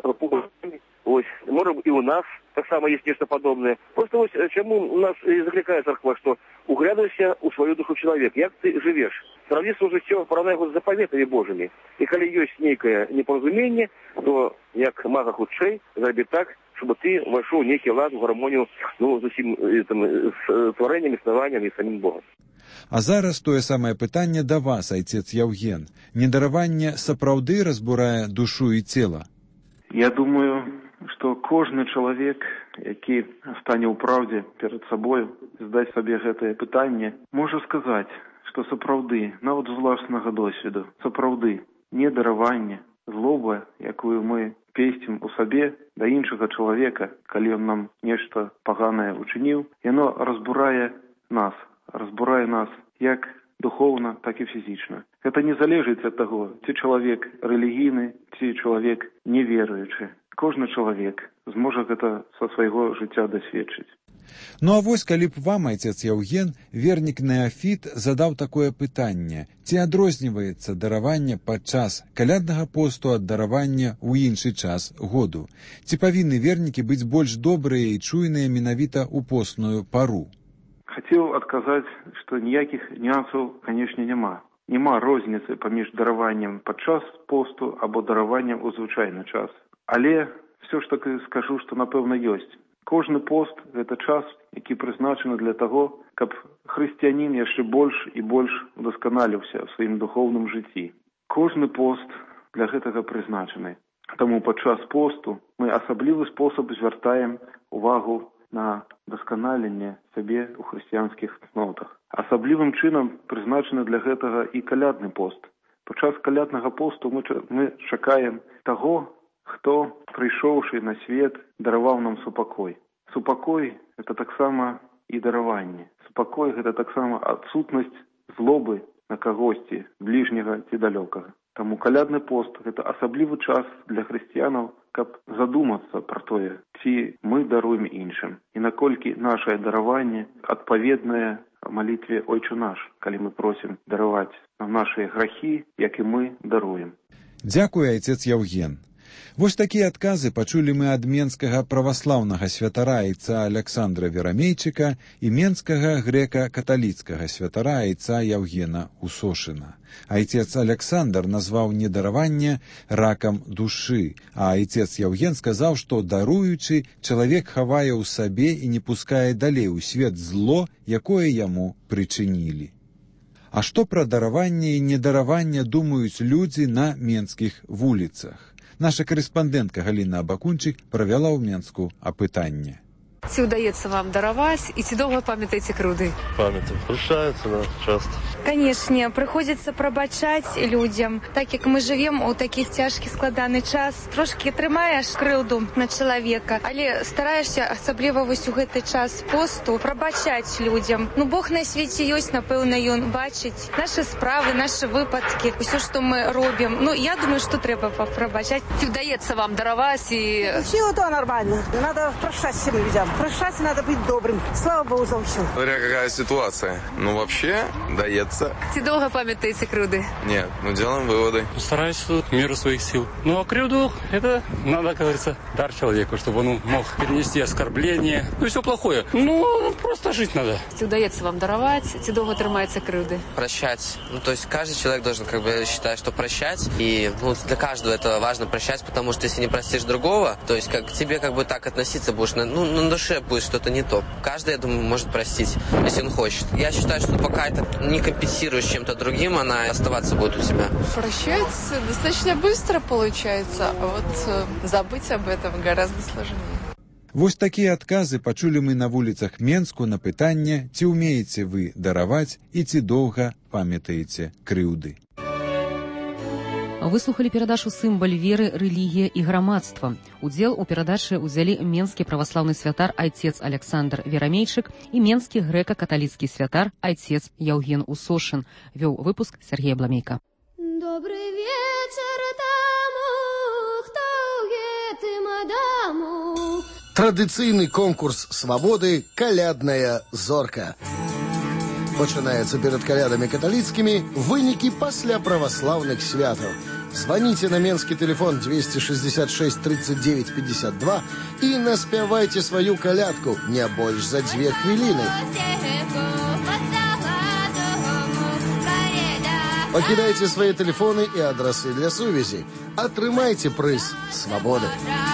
ось, можа і у нас таксама есть нешта падобнае. Просто ось чаму у нас і заклікае царква, што углядайся ў сваю душу чалавек, як ты жывеш. Сравні сваё жыццё, параўнай яго з запаветамі Божымі. І калі ёсць нейкае непаразуменне, то як мага хутчэй зрабі так, чтобы ты вайшоў нейкі лад, гармонію, ну, з усім там, з тварэннем, існаваннем і самім Богом. А зараз тое самае пытанне да вас, айцец Яўген. Недараванне сапраўды разбурае душу і цела? Я думаю, што кожны чалавек, які стане ў праўдзе перад сабою, здаць сабе гэтае пытанне, можа сказаць, што сапраўды, нават з уласнага досведу, сапраўды недараванне, злоба, якую мы песцім у сабе да іншага чалавека, калі ён нам нешта паганае учыніў, яно разбурае нас, разбурае нас як духоўна, так і фізічна. Гэта не залежыць ад таго, ці чалавек рэлігійны, ці чалавек неверуючы. Кожны чалавек зможа гэта са свайго жыцця дасведчыць. Ну а вось калі б вам, айцец Яўген, вернік Неафіт задаў такое пытанне: ці адрозніваецца дараванне падчас каляднага посту ад даравання ў іншы час году? Ці павінны вернікі быць больш добрыя і чуйныя менавіта ў постную пару? Хацеў адказаць, што ніякіх нюансаў, канешне, няма. Няма розніцы паміж дараваннем падчас посту або дараваннем у звычайны час. Але все ж таки скажу, што напэўна ёсць. Кожны пост – гэта час, які прызначаны для таго, каб хрысціянін яшчэ больш і больш удасканаліўся ў сваім духоўным жыцці. Кожны пост для гэтага прызначаны. Таму падчас посту мы асаблівы спосаб звяртаем увагу на дасканаленне сабе ў хрысціянскіх цнотах. Асаблівым чынам прызначаны для гэтага і калядны пост. Падчас каляднага посту мы, мы чакаем таго, хто, прыйшоўшы на свет, дараваў нам супакой. Супакой – гэта таксама і дараванне. Супакой – гэта таксама адсутнасць злобы на кагосьці, бліжняга ці далёкага. Таму калядны пост – гэта асаблівы час для хрысціянаў, каб задумацца пра тое, ці мы даруем іншым, і наколькі нашае дараванне адпаведнае малітве «Ойче наш», калі мы просім дараваць нам нашыя грахі, як і мы даруем. Дзякуй, айцец Яўген. Вось такія адказы пачулі мы ад менскага праваслаўнага святара айца Аляксандра Верамейчыка і менскага грэка-каталіцкага святара айца Яўгена Усошына. Айцец Аляксандр назваў недараванне ракам душы, а айцец Яўген сказаў, што даруючы, чалавек хавае ў сабе і не пускае далей у свет зло, якое яму прычынілі. А што пра дараванне і недараванне думаюць людзі на менскіх вуліцах? Наша карэспандэнтка Галіна Абакунчык правяла ў Менску апытанне. Ці ўдаецца вам дараваць і ці доўга памятаеце крыўды? Памятаю, прощаюцца нас часто. Канешне, прыходзіцца прабачаць людзям. Так як мы жывем у такі цяжкі складаны час, трошкі трымаеш крыўду на чалавека, але стараешся, асабліва вось у гэты час посту, прабачаць людзям. Ну, Бог на свеце ёсць, напэўна, ён бачыць нашы справы, нашы выпадкі, усё, што мы робім. Ну, я думаю, што трэба прабачаць. Ці ўдаецца вам дараваць і... Все это нормально. Надо прощать всем людям. Прощать надо быть добрым. Слава Богу за все. Смотря какая ситуация. Ну, вообще, дается. Ці доўга памятаеце крыўды? Нет, ну делаем выводы. Стараюсь в меру своих сил. Ну, а крыўду, это, надо, как говорится, дар человеку, чтобы он мог перенести оскорбление. Ну, и все плохое. Ну, просто жить надо. Ці ўдаецца вам дараваць, ці доўга трымаецца крыўды? Прощать. Ну, то есть каждый человек должен, как бы, считать, что прощать. И, ну, для каждого это важно прощать, потому что если не простишь другого, то есть как к тебе, как бы, так относиться будешь, на, ну, на душе будет что-то не то. Каждый, я думаю, может простить, если он хочет. Я считаю, что пока это не компенсируешь чем-то другим, она оставаться будет у тебя. Прощать достаточно быстро получается, а вот э, забыть об этом гораздо сложнее. Вось такія адказы пачулі мы на вуліцах Менску на пытанне, ці ўмееце вы дараваць і ці доўга памятаеце крыўды. Выслухали перадачу «Сымбаль веры, рэлігія і грамадства». Удзел у перадачы ўзялі менскі праваслаўны святар айцец Аляксандр Верамейчык і менскі грэка-каталіцкі святар айцец Яўген Усошын. Вёў выпуск Сергей Бламейка. Добрый вечер таму, хто ў гэтым адаму. Традыцыйны конкурс свабоды «Калядная зорка». Пачынаецца перад калядамі каталіцкімі вынікі пасля праваслаўных святаў. Звоните на менскі телефон двести шестьдесят шесть тридцать девять пятьдесят два и наспявайте свою калядку не больш за две хвилины. Покидайте свои телефоны и адресы для сувязі. Атрымайце прыз свабоды.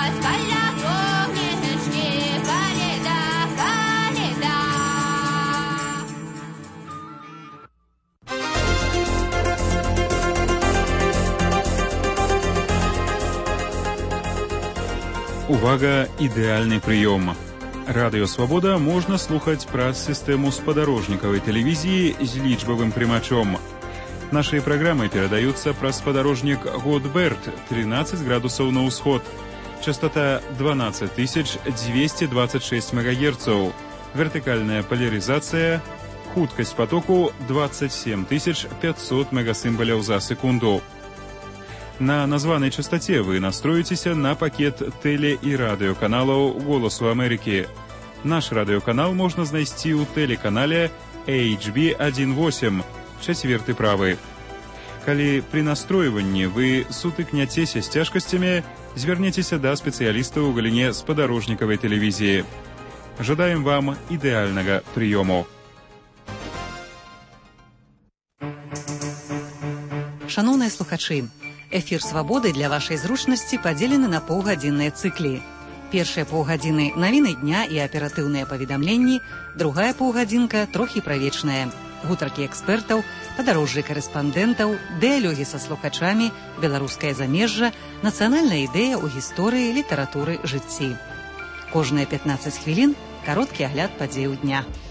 Увага, ідэальны прыём. Радыё «Свабода» можна слухаць праз сістэму спадарожнікавай тэлевізіі з лічбавым прымачом. Нашыя праграмы перадаюцца праз спадарожнік Годберт, тринадцать градусаў на ўсход. Частота двенадцать тысяч двести двадцать шесть мегагерцаў. Вертыкальная поляризация. Хуткасць потоку двадцать семь тысяч пятьсот мегасімбаляў за секунду. На названай частоце вы настроіцеся на пакет тэле- і радыёканалаў «Голасу Амерыкі». Наш радыёканал можна знайсці ў тэлеканале эйч би восемь, чацверты правы. Калі пры настройванні вы сутыкняцеся з цяжкасцямі, звярніцеся да спецыяліста ў галіне спадарожнікавай тэлевізіі. Жадаем вам ідэальнага прыёму. Шаноўныя слухачы, эфір «Свабоды» для вашай зручнасці падзелены на паўгадзінныя цыклі. Першыя паўгадзіны навіны дня і аператыўныя паведамленні, другая паўгадзінка трохі правечная. Гутаркі экспертаў, падарожжы карэспандэнтаў, дыялогі са слухачамі, беларускае замежжа, нацыянальная ідэя ў гісторыі, літаратуры, жыцці. Кожныя пятнаццаць хвілін кароткі агляд падзеяў дня.